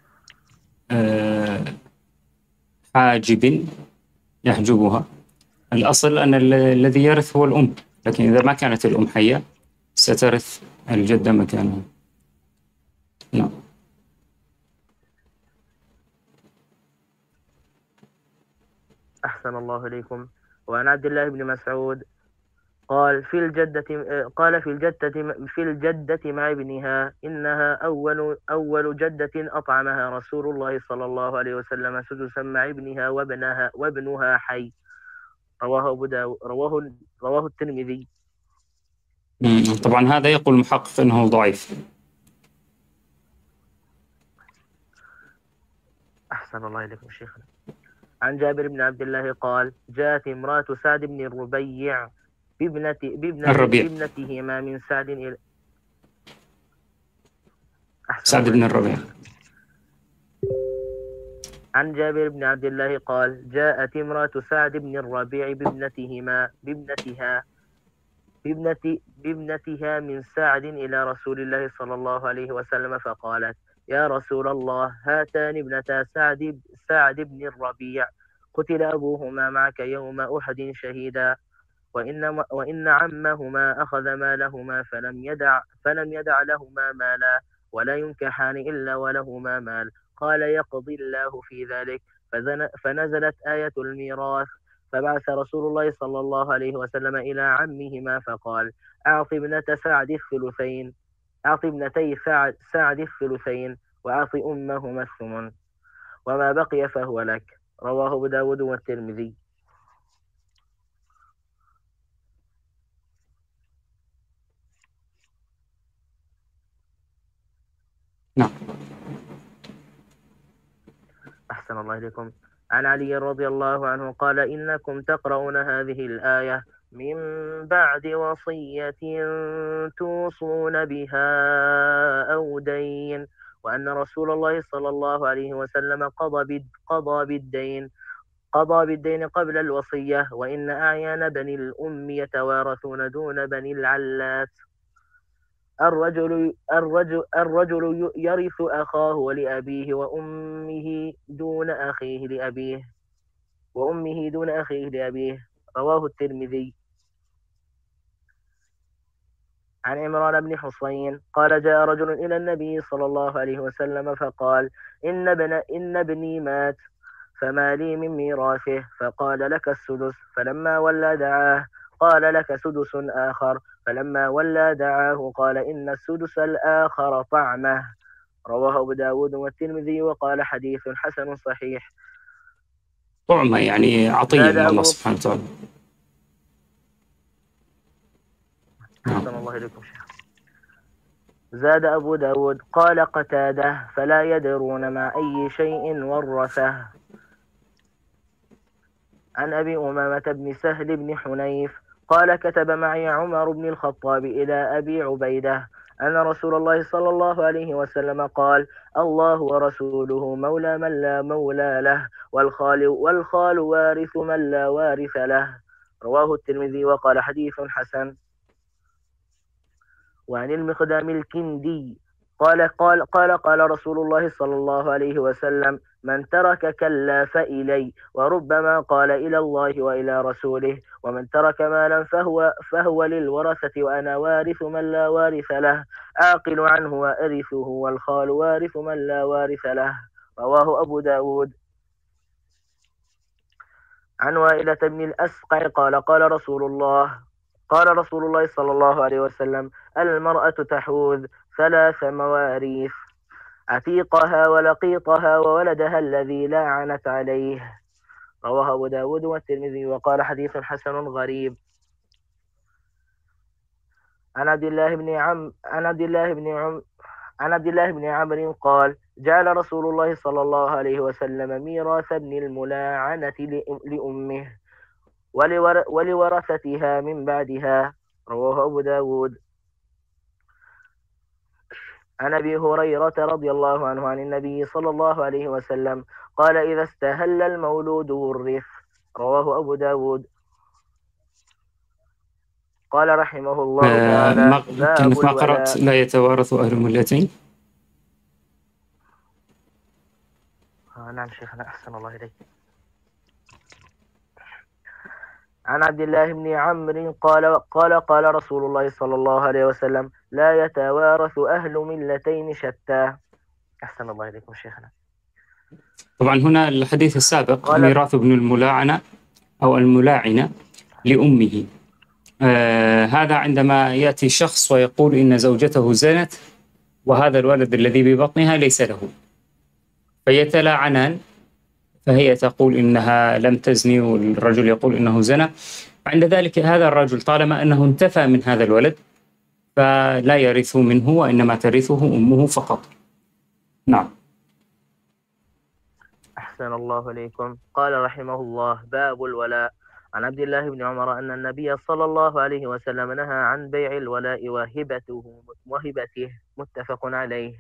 حاجب يحجبها. الأصل أن الذي يرث هو الأم، لكن إذا ما كانت الأم حية سترث الجدة مكانها. نعم. أحسن الله إليكم. وعن عبد الله بن مسعود قال في الجدة قال في الجدة في الجدة مع ابنها إنها أول أول جدة أطعمها رسول الله صلى الله عليه وسلم سدسا مع ابنها وابنها وابنها حي. رواه أبو داود رواه رواه الترمذي. طبعا هذا يقول المحقق أنه ضعيف. أحسن الله إليكم شيخنا. عن جابر بن عبد الله قال جاءت امرأة سعد بن الربيع بابنة بابنة بابنتهما من سعد إلى سعد بن الربيع. عن جابر بن عبد الله قال جاءت امرأة سعد بن الربيع بابنتهما بابنتها بابنة بابنتها من سعد إلى رسول الله صلى الله عليه وسلم فقالت يا رسول الله هاتان ابنتا سعد سعد بن الربيع قتل أبوهما معك يوم أحد شهيدا، وإن وإن عمهما أخذ مالهما فلم يدع فلم يدع لهما مالا، ولا ينكحان إلا ولهما مال. قال يقضي الله في ذلك. فنزلت آية الميراث. فبعث رسول الله صلى الله عليه وسلم إلى عمهما فقال أعط ابنة سعد الثلثين أعط ابنتي سعد الثلثين وأعط أمهما الثمن، وما بقي فهو لك. رواه أبو داود والترمذي. نعم. أحسن الله إليكم. عن علي رضي الله عنه قال إنكم تقرؤون هذه الآية من بعد وصية توصون بها أو دين، وأن رسول الله صلى الله عليه وسلم قضى قضى بالدين قضى بالدين قبل الوصية، وإن أعيان بني الأم يتوارثون دون بني العلات. الرجل الرجل الرجل يرث أخاه ولأبيه وأمه دون أخيه لأبيه وأمه دون أخيه لأبيه. رواه الترمذي. عن عمران بن حصين قال جاء رجل إلى النبي صلى الله عليه وسلم فقال إن ابن إن ابني مات فما لي من ميراثه؟ فقال لك السدس. فلما ولى دعاه قال لك سدس آخر. فلما ولى دعاه قال إن السدس الآخر طعمه. رواه أبو داود والترمذي وقال حديث حسن صحيح. طعمه يعني عطية من الله سبحانه وتعالى. أحسن الله إليكم شيخ. زاد أبو داود قال قتادة فلا يدرون مع أي شيء ورثه. عن أبي أمامة بن سهل بن حنيف قال كتب معي عمر بن الخطاب إلى أبي عبيدة أن رسول الله صلى الله عليه وسلم قال الله ورسوله مولى من لا مولى له، والخال, والخال وارث من لا وارث له. رواه الترمذي وقال حديث حسن. وعن المقدام الكندي قال قال قال قال رسول الله صلى الله عليه وسلم: من ترك كلا فإلي، وربما قال إلى الله وإلى رسوله. ومن ترك مالا فهو فهو للورثة، وأنا وارث من لا وارث له، آقل عنه وأرثه، والخال وارث من لا وارث له. رواه أبو داود. عن وائلة بن الأسقع قال قال رسول الله قال رسول الله صلى الله عليه وسلم: المرأة تحوز ثلاث مواريث: عتيقها ولقيطها وولدها الذي لاعنت عليه. رواه أبو داود والترمذي وقال حديث حسن غريب. عن عبد الله بن عم عن عبد الله بن عم عن عبد الله بن عمرو قال: جعل رسول الله صلى الله عليه وسلم ميراث ابن الملاعنة لأمه ولور ولورثتها من بعدها. رواه أبو داود. عن أبي هريرة رضي الله عنه عن النبي صلى الله عليه وسلم قال: إذا استهل المولود ورث. رواه أبو داود. قال رحمه الله آه تعالى: ما باب كانت ما قرأت الولاء. لا يتوارث أهل الملتين. آه نعم شيخنا، أحسن الله إليك. عن عبد الله بن عمرو قال قال قال رسول الله صلى الله عليه وسلم: لا يتوارث أهل ملتين شتى. أحسن الله إليكم شيخنا. طبعا هنا الحديث السابق قال ميراث ابن الملاعنة أو الملاعنة لأمه. آه هذا عندما يأتي شخص ويقول إن زوجته زنت وهذا الولد الذي ببطنها ليس له، فيتلاعنان، فهي تقول إنها لم تزني والرجل يقول إنه زنى. عند ذلك هذا الرجل طالما أنه انتفى من هذا الولد فلا يرث منه، وإنما ترثه أمه فقط. نعم. أحسن الله إليكم. قال رحمه الله: باب الولاء. عن عبد الله بن عمر أن النبي صلى الله عليه وسلم نهى عن بيع الولاء وهبته وهبته متفق عليه.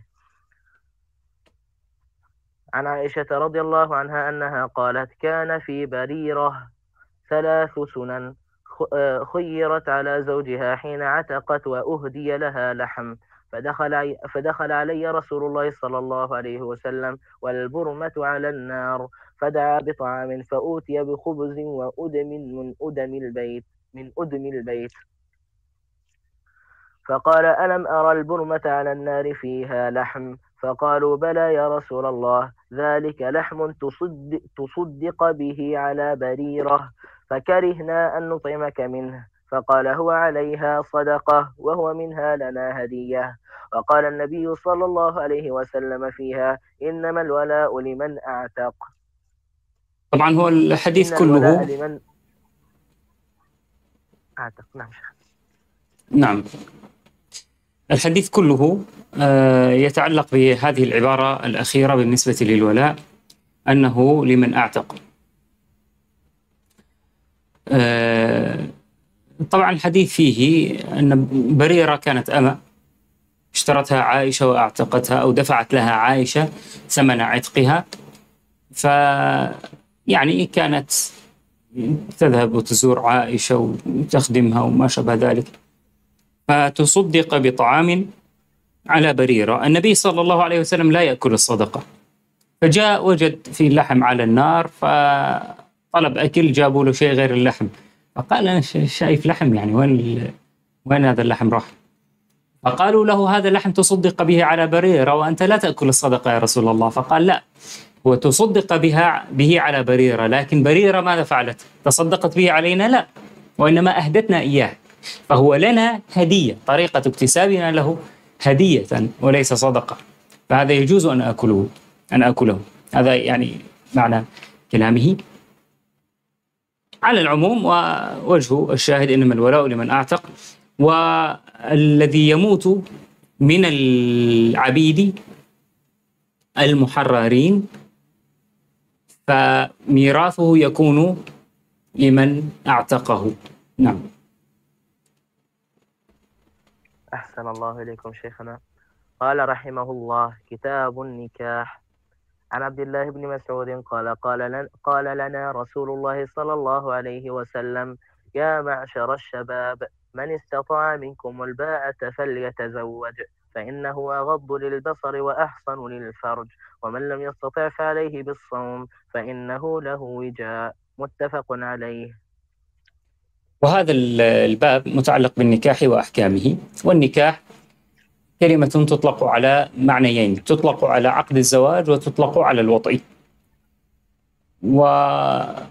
عن عائشة رضي الله عنها أنها قالت: كان في بريرة ثلاث سنن: خيرت على زوجها حين عتقت وأهدي لها لحم، فدخل, فدخل علي رسول الله صلى الله عليه وسلم والبرمة على النار، فدعا بطعام فأوتي بخبز وأدم من أدم البيت من أدم البيت فقال: ألم أرى البرمة على النار فيها لحم؟ فقالوا: بلى يا رسول الله، ذلك لحم تصدق, تصدق به على بريرة، فكرهنا أن نطعمك منه. فقال: هو عليها صدقة وهو منها لنا هدية. وقال النبي صلى الله عليه وسلم فيها: إنما الولاء لمن أعتق. طبعا هو الحديث إن كله الولاء لمن أعتق. نعم شيخ. نعم، الحديث كله يتعلق بهذه العبارة الأخيرة بالنسبة للولاء، أنه لمن أعتق. طبعا الحديث فيه أن بريرة كانت أمة اشترتها عائشة وأعتقتها، أو دفعت لها عائشة ثمن عتقها، ف يعني كانت تذهب وتزور عائشة وتخدمها وما شابه ذلك، فتصدق بطعام على بريرة. النبي صلى الله عليه وسلم لا يأكل الصدقة، فجاء وجد في اللحم على النار فطلب أكل، جابوا له شيء غير اللحم، فقال: أنا شايف لحم، يعني وين وين هذا اللحم راح؟ فقالوا له: هذا اللحم تصدق به على بريرة وأنت لا تأكل الصدقة يا رسول الله. فقال: لا، هو تصدق بها به على بريرة، لكن بريرة ماذا فعلت؟ تصدقت به علينا؟ لا، وإنما أهدتنا إياه، فهو لنا هدية، طريقة اكتسابنا له هدية وليس صدقة، فهذا يجوز أن أكله أن أكله هذا يعني معنى كلامه. على العموم، ووجه الشاهد إنما الولاء لمن أعتق. والذي يموت من العبيد المحررين فميراثه يكون لمن أعتقه. نعم. أحسن الله إليكم شيخنا. قال رحمه الله: كتاب النكاح. عن عبد الله بن مسعود قال قال لنا, قال لنا رسول الله صلى الله عليه وسلم: يا معشر الشباب، من استطاع منكم الباءة فليتزوج فإنه أغض للبصر وأحصن للفرج ومن لم يستطع فعليه بالصوم فإنه له وجاء متفق عليه. وهذا الباب متعلق بالنكاح وأحكامه. والنكاح كلمة تطلق على معنيين، تطلق على عقد الزواج وتطلق على الوطء. وحكم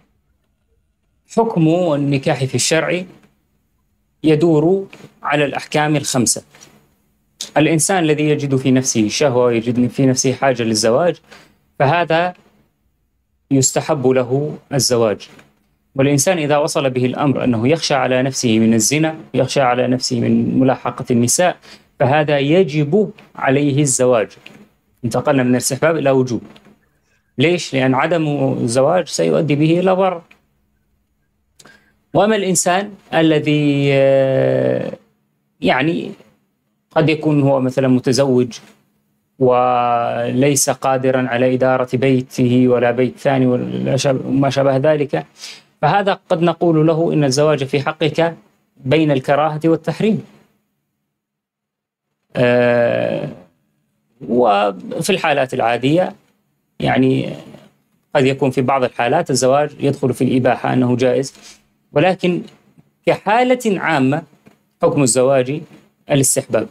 النكاح في الشرع يدور على الأحكام الخمسة. الإنسان الذي يجد في نفسه شهوة ويجد في نفسه حاجة للزواج فهذا يستحب له الزواج. والإنسان إذا وصل به الأمر أنه يخشى على نفسه من الزنا، يخشى على نفسه من ملاحقة النساء، فهذا يجب عليه الزواج. انتقلنا من الاستحباب إلى وجوب. ليش؟ لأن عدم الزواج سيؤدي به إلى ضرر. وأما الإنسان الذي يعني قد يكون هو مثلا متزوج وليس قادرا على إدارة بيته ولا بيت ثاني وما شابه ذلك، فهذا قد نقول له إن الزواج في حقك بين الكراهة والتحريم. آه وفي الحالات العادية يعني قد يكون في بعض الحالات الزواج يدخل في الإباحة أنه جائز، ولكن كحالة عامة حكم الزواج الاستحباب.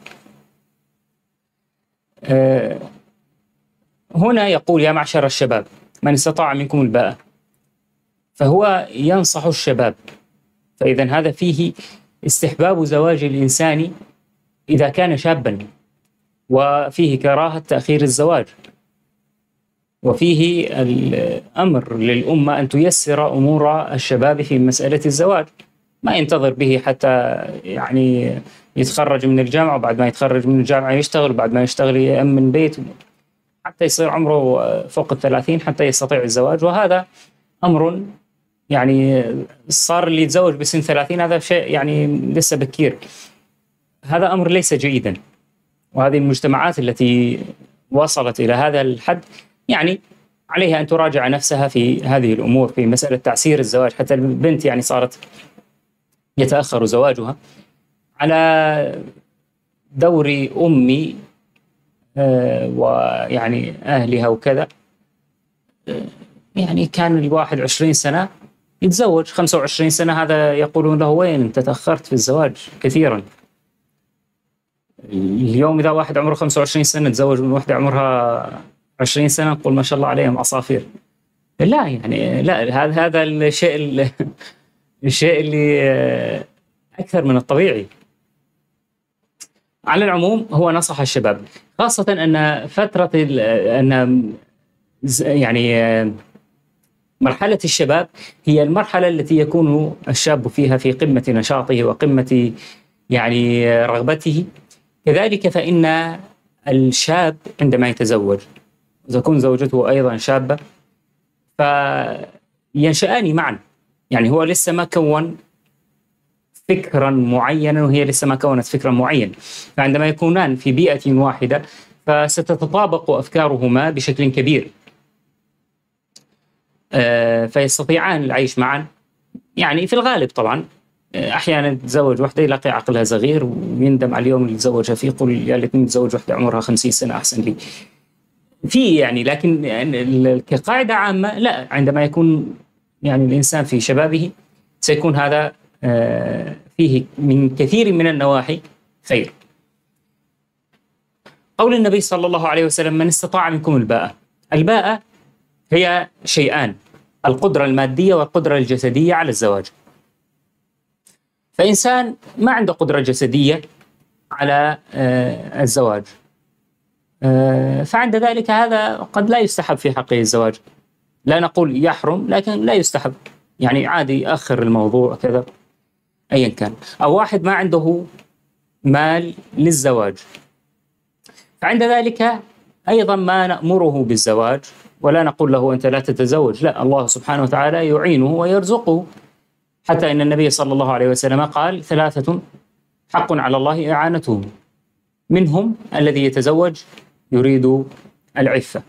آه هنا يقول يا معشر الشباب من استطاع منكم الباءة، فهو ينصح الشباب. فإذا هذا فيه استحباب زواج الإنسان إذا كان شابا، وفيه كراهة تأخير الزواج، وفيه الأمر للأمة أن تيسر أمور الشباب في مسألة الزواج، ما ينتظر به حتى يعني يتخرج من الجامعة، وبعد ما يتخرج من الجامعة يشتغل، وبعد ما يشتغل يأمن بيت حتى يصير عمره فوق الثلاثين حتى يستطيع الزواج. وهذا أمر يعني صار اللي يتزوج بسن ثلاثين هذا شيء يعني لسه بكير. هذا أمر ليس جيدا. وهذه المجتمعات التي وصلت إلى هذا الحد يعني عليها أن تراجع نفسها في هذه الأمور، في مسألة تعسير الزواج. حتى البنت يعني صارت يتأخر زواجها على دور أمي آه ويعني أهلها وكذا. آه يعني كان الواحد عشرين سنة يتزوج، خمسة وعشرين سنة هذا يقولون له وين أنت تأخرت في الزواج كثيرا. اليوم إذا واحد عمره خمسة وعشرين سنة تزوج من واحدة عمرها عشرين سنة نقول ما شاء الله عليهم عصافير. لا يعني لا، هذا هذا الشيء الشيء اللي أكثر من الطبيعي. على العموم هو نصح الشباب، خاصة أن فترة أن يعني مرحلة الشباب هي المرحلة التي يكون الشاب فيها في قمة نشاطه وقمة يعني رغبته. كذلك فإن الشاب عندما يتزوج وتكون زوجته أيضا شابة فينشأان معا. يعني هو لسه ما كون فكرا معينا وهي لسه ما كونت فكرا معين، فعندما يكونان في بيئة واحدة فستتطابق أفكارهما بشكل كبير، فيستطيعان العيش معا. يعني في الغالب طبعا أحيانا تتزوج وحدة يلاقي عقلها صغير ويندم على اليوم اللي تزوجها فيه، يقول يا ليتني تزوج وحدة عمرها خمسين سنة أحسن لي في يعني. لكن يعني كقاعدة عامة لا، عندما يكون يعني الإنسان في شبابه سيكون هذا فيه من كثير من النواحي خير. قول النبي صلى الله عليه وسلم من استطاع منكم الباءة. الباءة هي شيئان، القدرة المادية والقدرة الجسدية على الزواج. فإنسان ما عنده قدرة جسدية على الزواج فعند ذلك هذا قد لا يستحب في حقه الزواج. لا نقول يحرم لكن لا يستحب، يعني عادي يأخر الموضوع كذا أيا كان. أو واحد ما عنده مال للزواج فعند ذلك أيضا ما نأمره بالزواج ولا نقول له أنت لا تتزوج، لا، الله سبحانه وتعالى يعينه ويرزقه. حتى إن النبي صلى الله عليه وسلم قال ثلاثة حق على الله إعانتهم، منهم الذي يتزوج يريد العفة.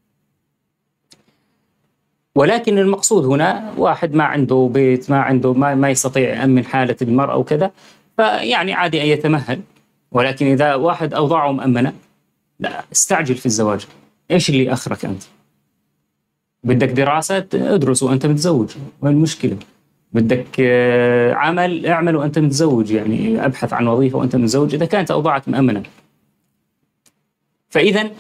ولكن المقصود هنا واحد ما عنده بيت، ما عنده ما, ما يستطيع يأمن حالة المرأة وكذا، فيعني عادي أن يتمهل، ولكن إذا واحد أوضاعه مأمنة لا استعجل في الزواج. إيش اللي أخرك أنت؟ بدك دراسة ادرس وأنت متزوج، وين المشكلة؟ بدك عمل اعمل وأنت متزوج، يعني أبحث عن وظيفة وأنت متزوج إذا كانت أوضاعك مأمنة. فإذا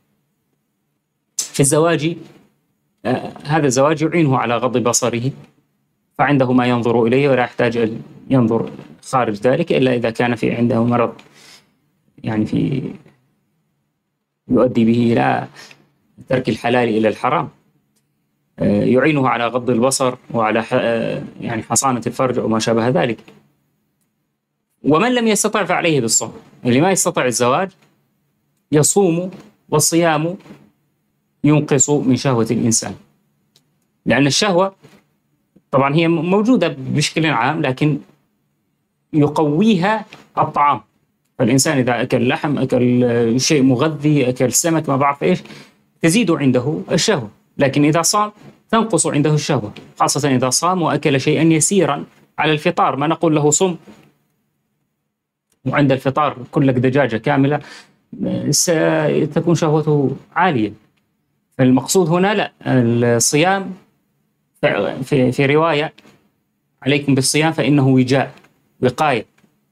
في الزواج آه هذا الزواج يعينه على غض بصره، فعنده ما ينظر إليه ولا يحتاج أن ينظر خارج ذلك إلا إذا كان في عنده مرض يعني في يؤدي به إلى ترك الحلال إلى الحرام. آه يعينه على غض البصر وعلى آه يعني حصانة الفرج وما شابه ذلك. ومن لم يستطع فعليه بالصوم. اللي ما يستطع الزواج يصوم، والصيام ينقص من شهوة الإنسان، لأن الشهوة طبعا هي موجودة بشكل عام لكن يقويها الطعام. فالإنسان إذا أكل لحم، أكل شيء مغذي، أكل سمك، ما بعرف إيش، تزيد عنده الشهوة. لكن إذا صام تنقص عنده الشهوة، خاصة إذا صام وأكل شيئا يسيرا على الفطار. ما نقول له صم وعند الفطار كلك دجاجة كاملة، ستكون شهوته عالية. فالمقصود هنا لا، الصيام في في رواية عليكم بالصيام فإنه وجاء، وقاية.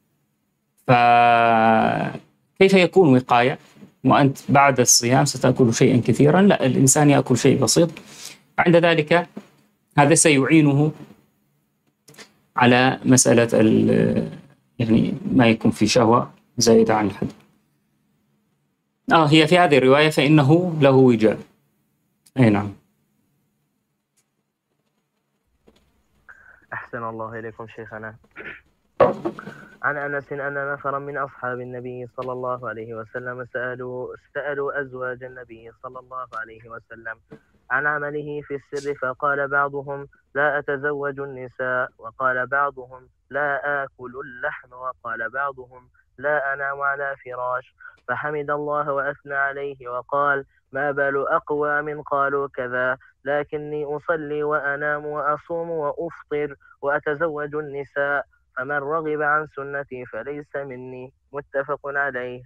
فكيف يكون وقاية وأنت بعد الصيام ستأكل شيئا كثيرا؟ لا، الإنسان يأكل شيء بسيط. عند ذلك هذا سيعينه على مسألة يعني ما يكون في شهوة زائدة عن الحد. آه هي في هذه الرواية فإنه له وجاء. أي نعم. أحسن الله إليكم شيخنا. عن أنس أن نفرا من أصحاب النبي صلى الله عليه وسلم سألوا سألوا أزواج النبي صلى الله عليه وسلم عن عمله في السر، فقال بعضهم لا أتزوج النساء، وقال بعضهم لا آكل اللحم، وقال بعضهم لا أنام على فراش. فحمد الله وأثنى عليه وقال ما بال أقوام قالوا كذا، لكني أصلي وأنام وأصوم وأفطر وأتزوج النساء، فمن رغب عن سنتي فليس مني. متفق عليه.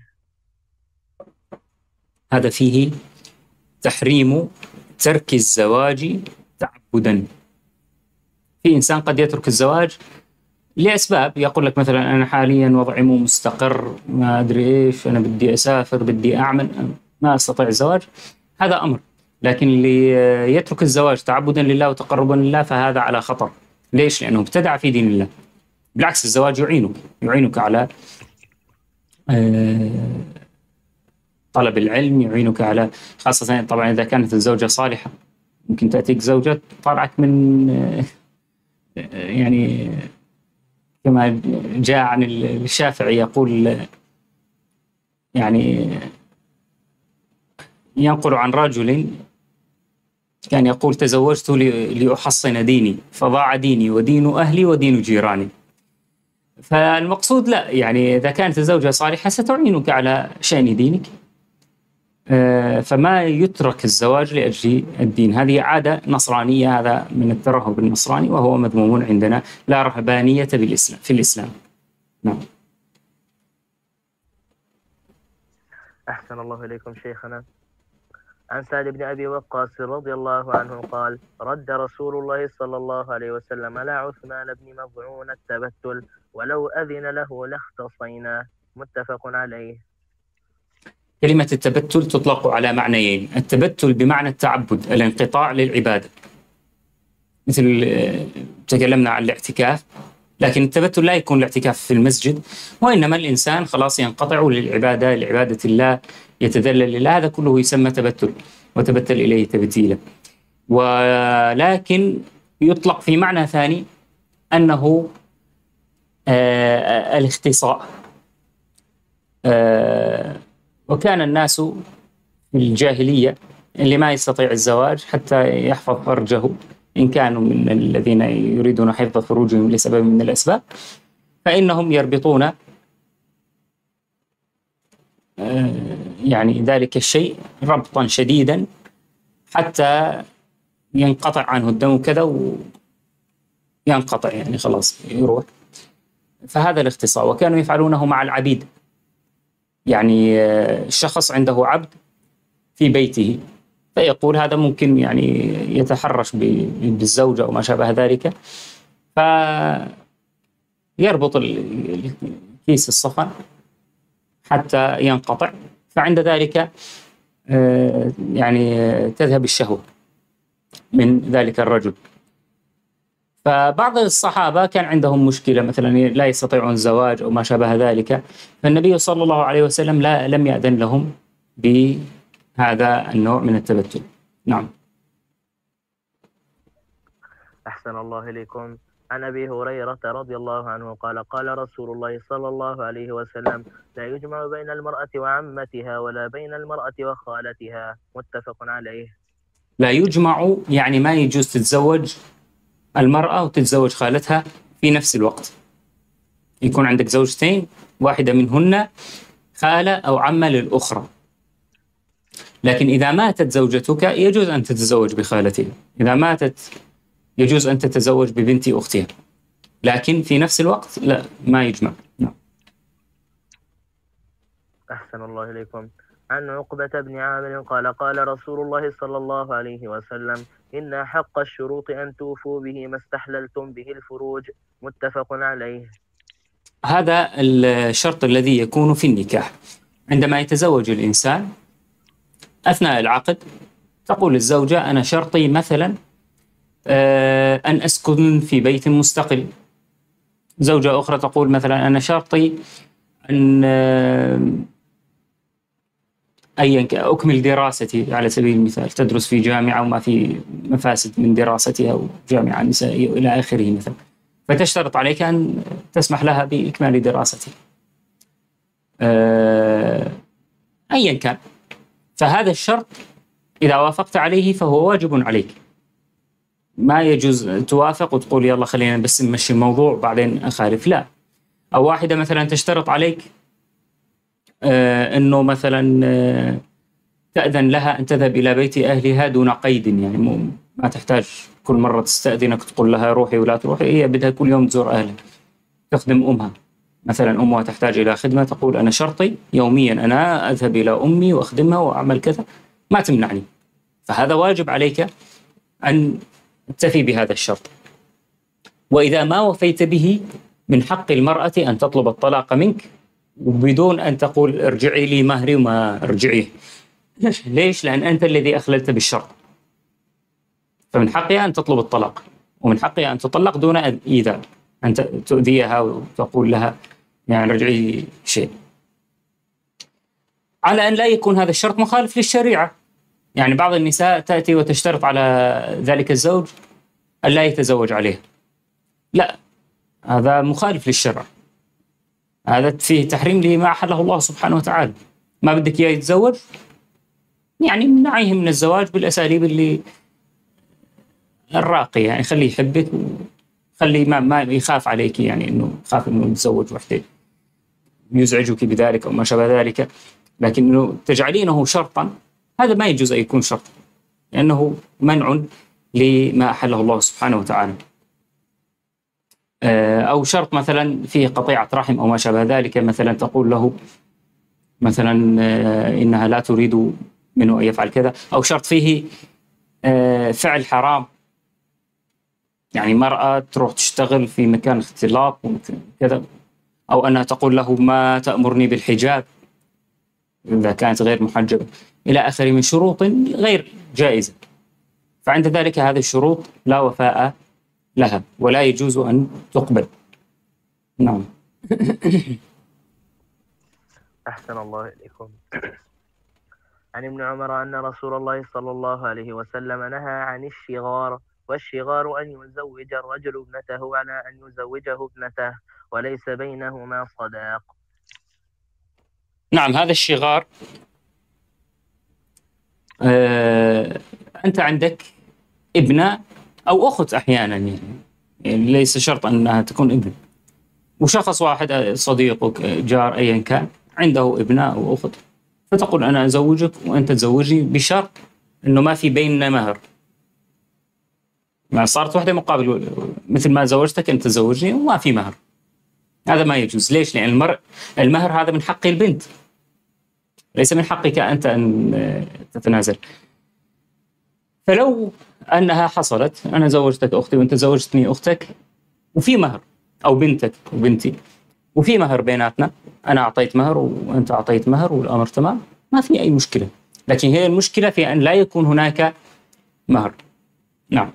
هذا فيه تحريم ترك الزواج تعبدا. في إنسان قد يترك الزواج لأسباب، يقول لك مثلا أنا حاليا وضعي مو مستقر، ما أدري إيش، أنا بدي أسافر، بدي أعمل، ما أستطيع الزواج، هذا أمر. لكن اللي يترك الزواج تعبدا لله وتقربا لله فهذا على خطر. ليش؟ لأنه ابتدع في دين الله. بالعكس الزواج يعينك يعينك على طلب العلم، يعينك على، خاصة طبعا إذا كانت الزوجة صالحة. ممكن تأتيك زوجة طلعك من يعني كما جاء عن الشافعي يقول، يعني ينقل عن رجل كان يقول تزوجت لأحصن ديني فضاع ديني ودين أهلي ودين جيراني. فالمقصود لا، يعني إذا كانت الزوجة صالحة ستعينك على شأن دينك، فما يترك الزواج لأجل الدين. هذه عادة نصرانية، هذا من الترهب النصراني وهو مذموم عندنا. لا رهبانية بالإسلام في الإسلام. نعم. أحسن الله إليكم شيخنا. عن سعد بن أبي وقاص رضي الله عنه قال رد رسول الله صلى الله عليه وسلم على عثمان بن مظعون التبتل، ولو أذن له لاختصينا. متفق عليه. كلمة التبتل تطلق على معنيين: التبتل بمعنى التعبد، الانقطاع للعبادة، مثل تكلمنا عن الاعتكاف. لكن التبتل لا يكون الاعتكاف في المسجد، وإنما الإنسان خلاص ينقطع للعبادة، لعبادة الله، يتذلل لله، هذا كله يسمى تبتل، وتبتل إليه تبتيلا. ولكن يطلق في معنى ثاني أنه آه الاختصاء. آه وكان الناس في الجاهلية اللي ما يستطيع الزواج حتى يحفظ فرجه، إن كانوا من الذين يريدون حفظ فروجهم لسبب من الأسباب، فإنهم يربطون يعني ذلك الشيء ربطا شديدا حتى ينقطع عنه الدم كذا وينقطع، يعني خلاص يروح. فهذا الاختصار. وكانوا يفعلونه مع العبيد، يعني الشخص عنده عبد في بيته فيقول هذا ممكن يعني يتحرش بالزوجة أو ما شابه ذلك، فيربط الكيس الصفن حتى ينقطع، فعند ذلك يعني تذهب الشهوة من ذلك الرجل. فبعض الصحابة كان عندهم مشكلة، مثلا لا يستطيعون الزواج أو ما شابه ذلك، فالنبي صلى الله عليه وسلم لا لم يأذن لهم بهذا النوع من التبتل. نعم. أحسن الله إليكم. عن أبي هريرة رضي الله عنه قال قال رسول الله صلى الله عليه وسلم: لا يجمع بين المرأة وعمتها ولا بين المرأة وخالتها، متفق عليه. لا يجمع يعني ما يجوز تتزوج المرأة وتتزوج خالتها في نفس الوقت، يكون عندك زوجتين واحدة منهن خالة أو عمة للأخرى، لكن إذا ماتت زوجتك يجوز أن تتزوج بخالتها، إذا ماتت يجوز أن تتزوج ببنت أختها، لكن في نفس الوقت لا، ما يجمع. نعم. أحسن الله إليكم. عن عقبة بن عامر قال قال رسول الله صلى الله عليه وسلم: إن حق الشروط أن توفوا به ما استحللتم به الفروج، متفق عليه. هذا الشرط الذي يكون في النكاح. عندما يتزوج الإنسان أثناء العقد تقول الزوجة: أنا شرطي مثلا أن أسكن في بيت مستقل. زوجة أخرى تقول مثلا: أنا شرطي أن أيا أكمل دراستي، على سبيل المثال تدرس في جامعة وما في مفاسد من دراستها أو جامعة نسائية إلى آخره مثلا، فتشترط عليك أن تسمح لها بإكمال دراستها أيا كان. فهذا الشرط إذا وافقت عليه فهو واجب عليك، ما يجوز توافق وتقول يلا خلينا بس نمشي الموضوع بعدين أخالف، لا. أو واحدة مثلا تشترط عليك آه أنه مثلا آه تأذن لها أن تذهب إلى بيت أهلها دون قيد، يعني مو ما تحتاج كل مرة تستأذنك تقول لها روحي ولا تروحي، هي بدها كل يوم تزور أهلها، تخدم أمها مثلا، أمها تحتاج إلى خدمة تقول أنا شرطي يوميا أنا أذهب إلى أمي وأخدمها وأعمل كذا، ما تمنعني. فهذا واجب عليك أن تفي بهذا الشرط. وإذا ما وفيت به من حق المرأة أن تطلب الطلاق منك وبدون أن تقول ارجعي لي مهري وما ارجعيه. ليش؟ لأن أنت الذي أخللت بالشرط، فمن حقها أن تطلب الطلاق، ومن حقها أن تطلق دون إيذاء، أن تؤذيها وتقول لها يعني رجعي شيء، على أن لا يكون هذا الشرط مخالف للشريعة. يعني بعض النساء تأتي وتشترط على ذلك الزوج أن لا يتزوج عليه، لا، هذا مخالف للشرع، هذا فيه تحريم لما أحله الله سبحانه وتعالى. ما بدك إياه يتزوج، يعني منعيه من الزواج بالأساليب اللي الراقية، يعني خليه يحبك وخليه ما, ما يخاف عليك، يعني إنه خاف إنه يتزوج وحده يزعجك بذلك أو ما شابه ذلك، لكن إنه تجعلينه شرطا هذا ما يجوز أن يكون شرط، لأنه منع لما أحله الله سبحانه وتعالى. أو شرط مثلا فيه قطيعة رحم أو ما شابه ذلك، مثلا تقول له مثلا إنها لا تريد منه أن يفعل كذا، أو شرط فيه فعل حرام، يعني مرأة تروح تشتغل في مكان اختلاط كذا، أو أنها تقول له ما تأمرني بالحجاب إذا كانت غير محجبة، إلى آخره من شروط غير جائزة. فعند ذلك هذه الشروط لا وفاء لها ولا يجوز أن تقبل. نعم. أحسن الله إليكم. عن ابن عمر أن رسول الله صلى الله عليه وسلم نهى عن الشغار، والشغار أن يزوج الرجل ابنته على أن يزوجه ابنته وليس بينهما صداق. نعم، هذا الشغار آه، أنت عندك ابنة أو أخت أحيانا، يعني, يعني ليس شرط أنها تكون ابن، وشخص واحد صديقك جار أيا كان عنده ابنة أو أخت، فتقول أنا أزوجك وأنت تزوجني بشرط أنه ما في بيننا مهر، يعني صارت واحدة مقابل مثل ما زوجتك أنت تزوجني وما في مهر، هذا ما يجوز. ليش؟ لأن المر... المهر هذا من حق البنت، ليس من حقك أنت أن تتنازل. فلو أنها حصلت، أنا زوجتك أختي وأنت زوجتني أختك وفي مهر، أو بنتك وبنتي وفي مهر بيناتنا، أنا أعطيت مهر وأنت أعطيت مهر والأمر تمام، ما في أي مشكلة. لكن هي المشكلة في أن لا يكون هناك مهر. نعم.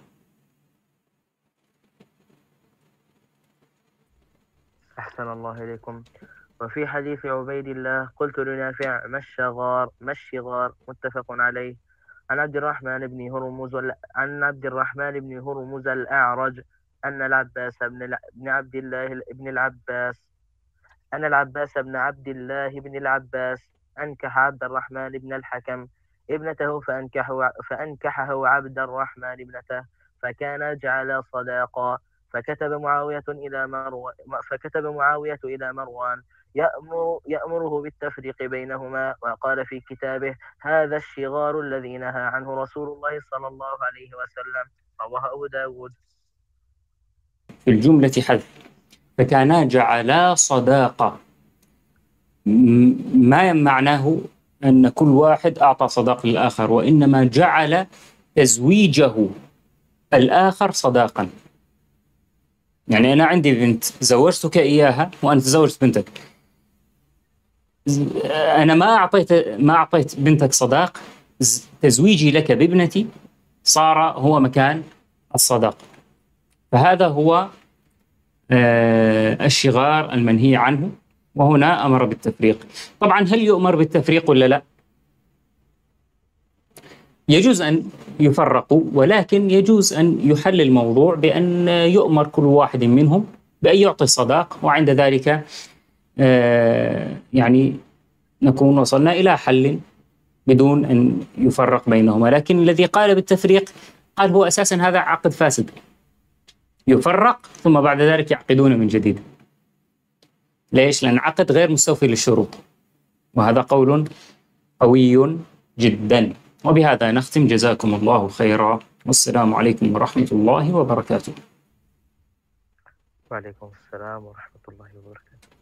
أحسن الله إليكم. وفي حديث عبيد الله قلت لنافع ما الشغار ما الشغار متفق عليه. عن عبد الرحمن بن هرمز عن عبد الرحمن بن هرمز الأعرج أن العباس بن بن عبد الله بن العباس أن العباس بن عبد الله بن العباس أنكح عبد الرحمن بن الحكم ابنته فأنكحه فأنكحه عبد الرحمن ابنته، فكان جعل صداقا. فكتب معاوية إلى مروان فكتب معاوية إلى مروان يأمر يأمره بالتفريق بينهما، وقال في كتابه: هذا الشغار الذي نهى عنه رسول الله صلى الله عليه وسلم. رواه أبو داود. في الجملة حذف، فكانا جعلا صداقة، ما معناه أن كل واحد أعطى صداق للآخر، وإنما جعل تزويجه الآخر صداقا. يعني أنا عندي بنت زوجتك إياها وأنت زوجت بنتك، أنا ما أعطيت ما أعطيت بنتك صداق، تزويجي لك بابنتي صار هو مكان الصداق. فهذا هو الشغار المنهي عنه، وهنا أمر بالتفريق. طبعا هل يؤمر بالتفريق ولا لا؟ يجوز أن يفرقوا، ولكن يجوز أن يحل الموضوع بأن يؤمر كل واحد منهم بأن يعطي الصداق، وعند ذلك يعني نكون وصلنا إلى حل بدون أن يفرق بينهما. لكن الذي قال بالتفريق قال هو أساسا هذا عقد فاسد، يفرق ثم بعد ذلك يعقدون من جديد. ليش؟ لأن عقد غير مستوفي للشروط، وهذا قول قوي جدا. وبهذا نختم. جزاكم الله خيرا، والسلام عليكم ورحمة الله وبركاته. وعليكم السلام ورحمة الله وبركاته.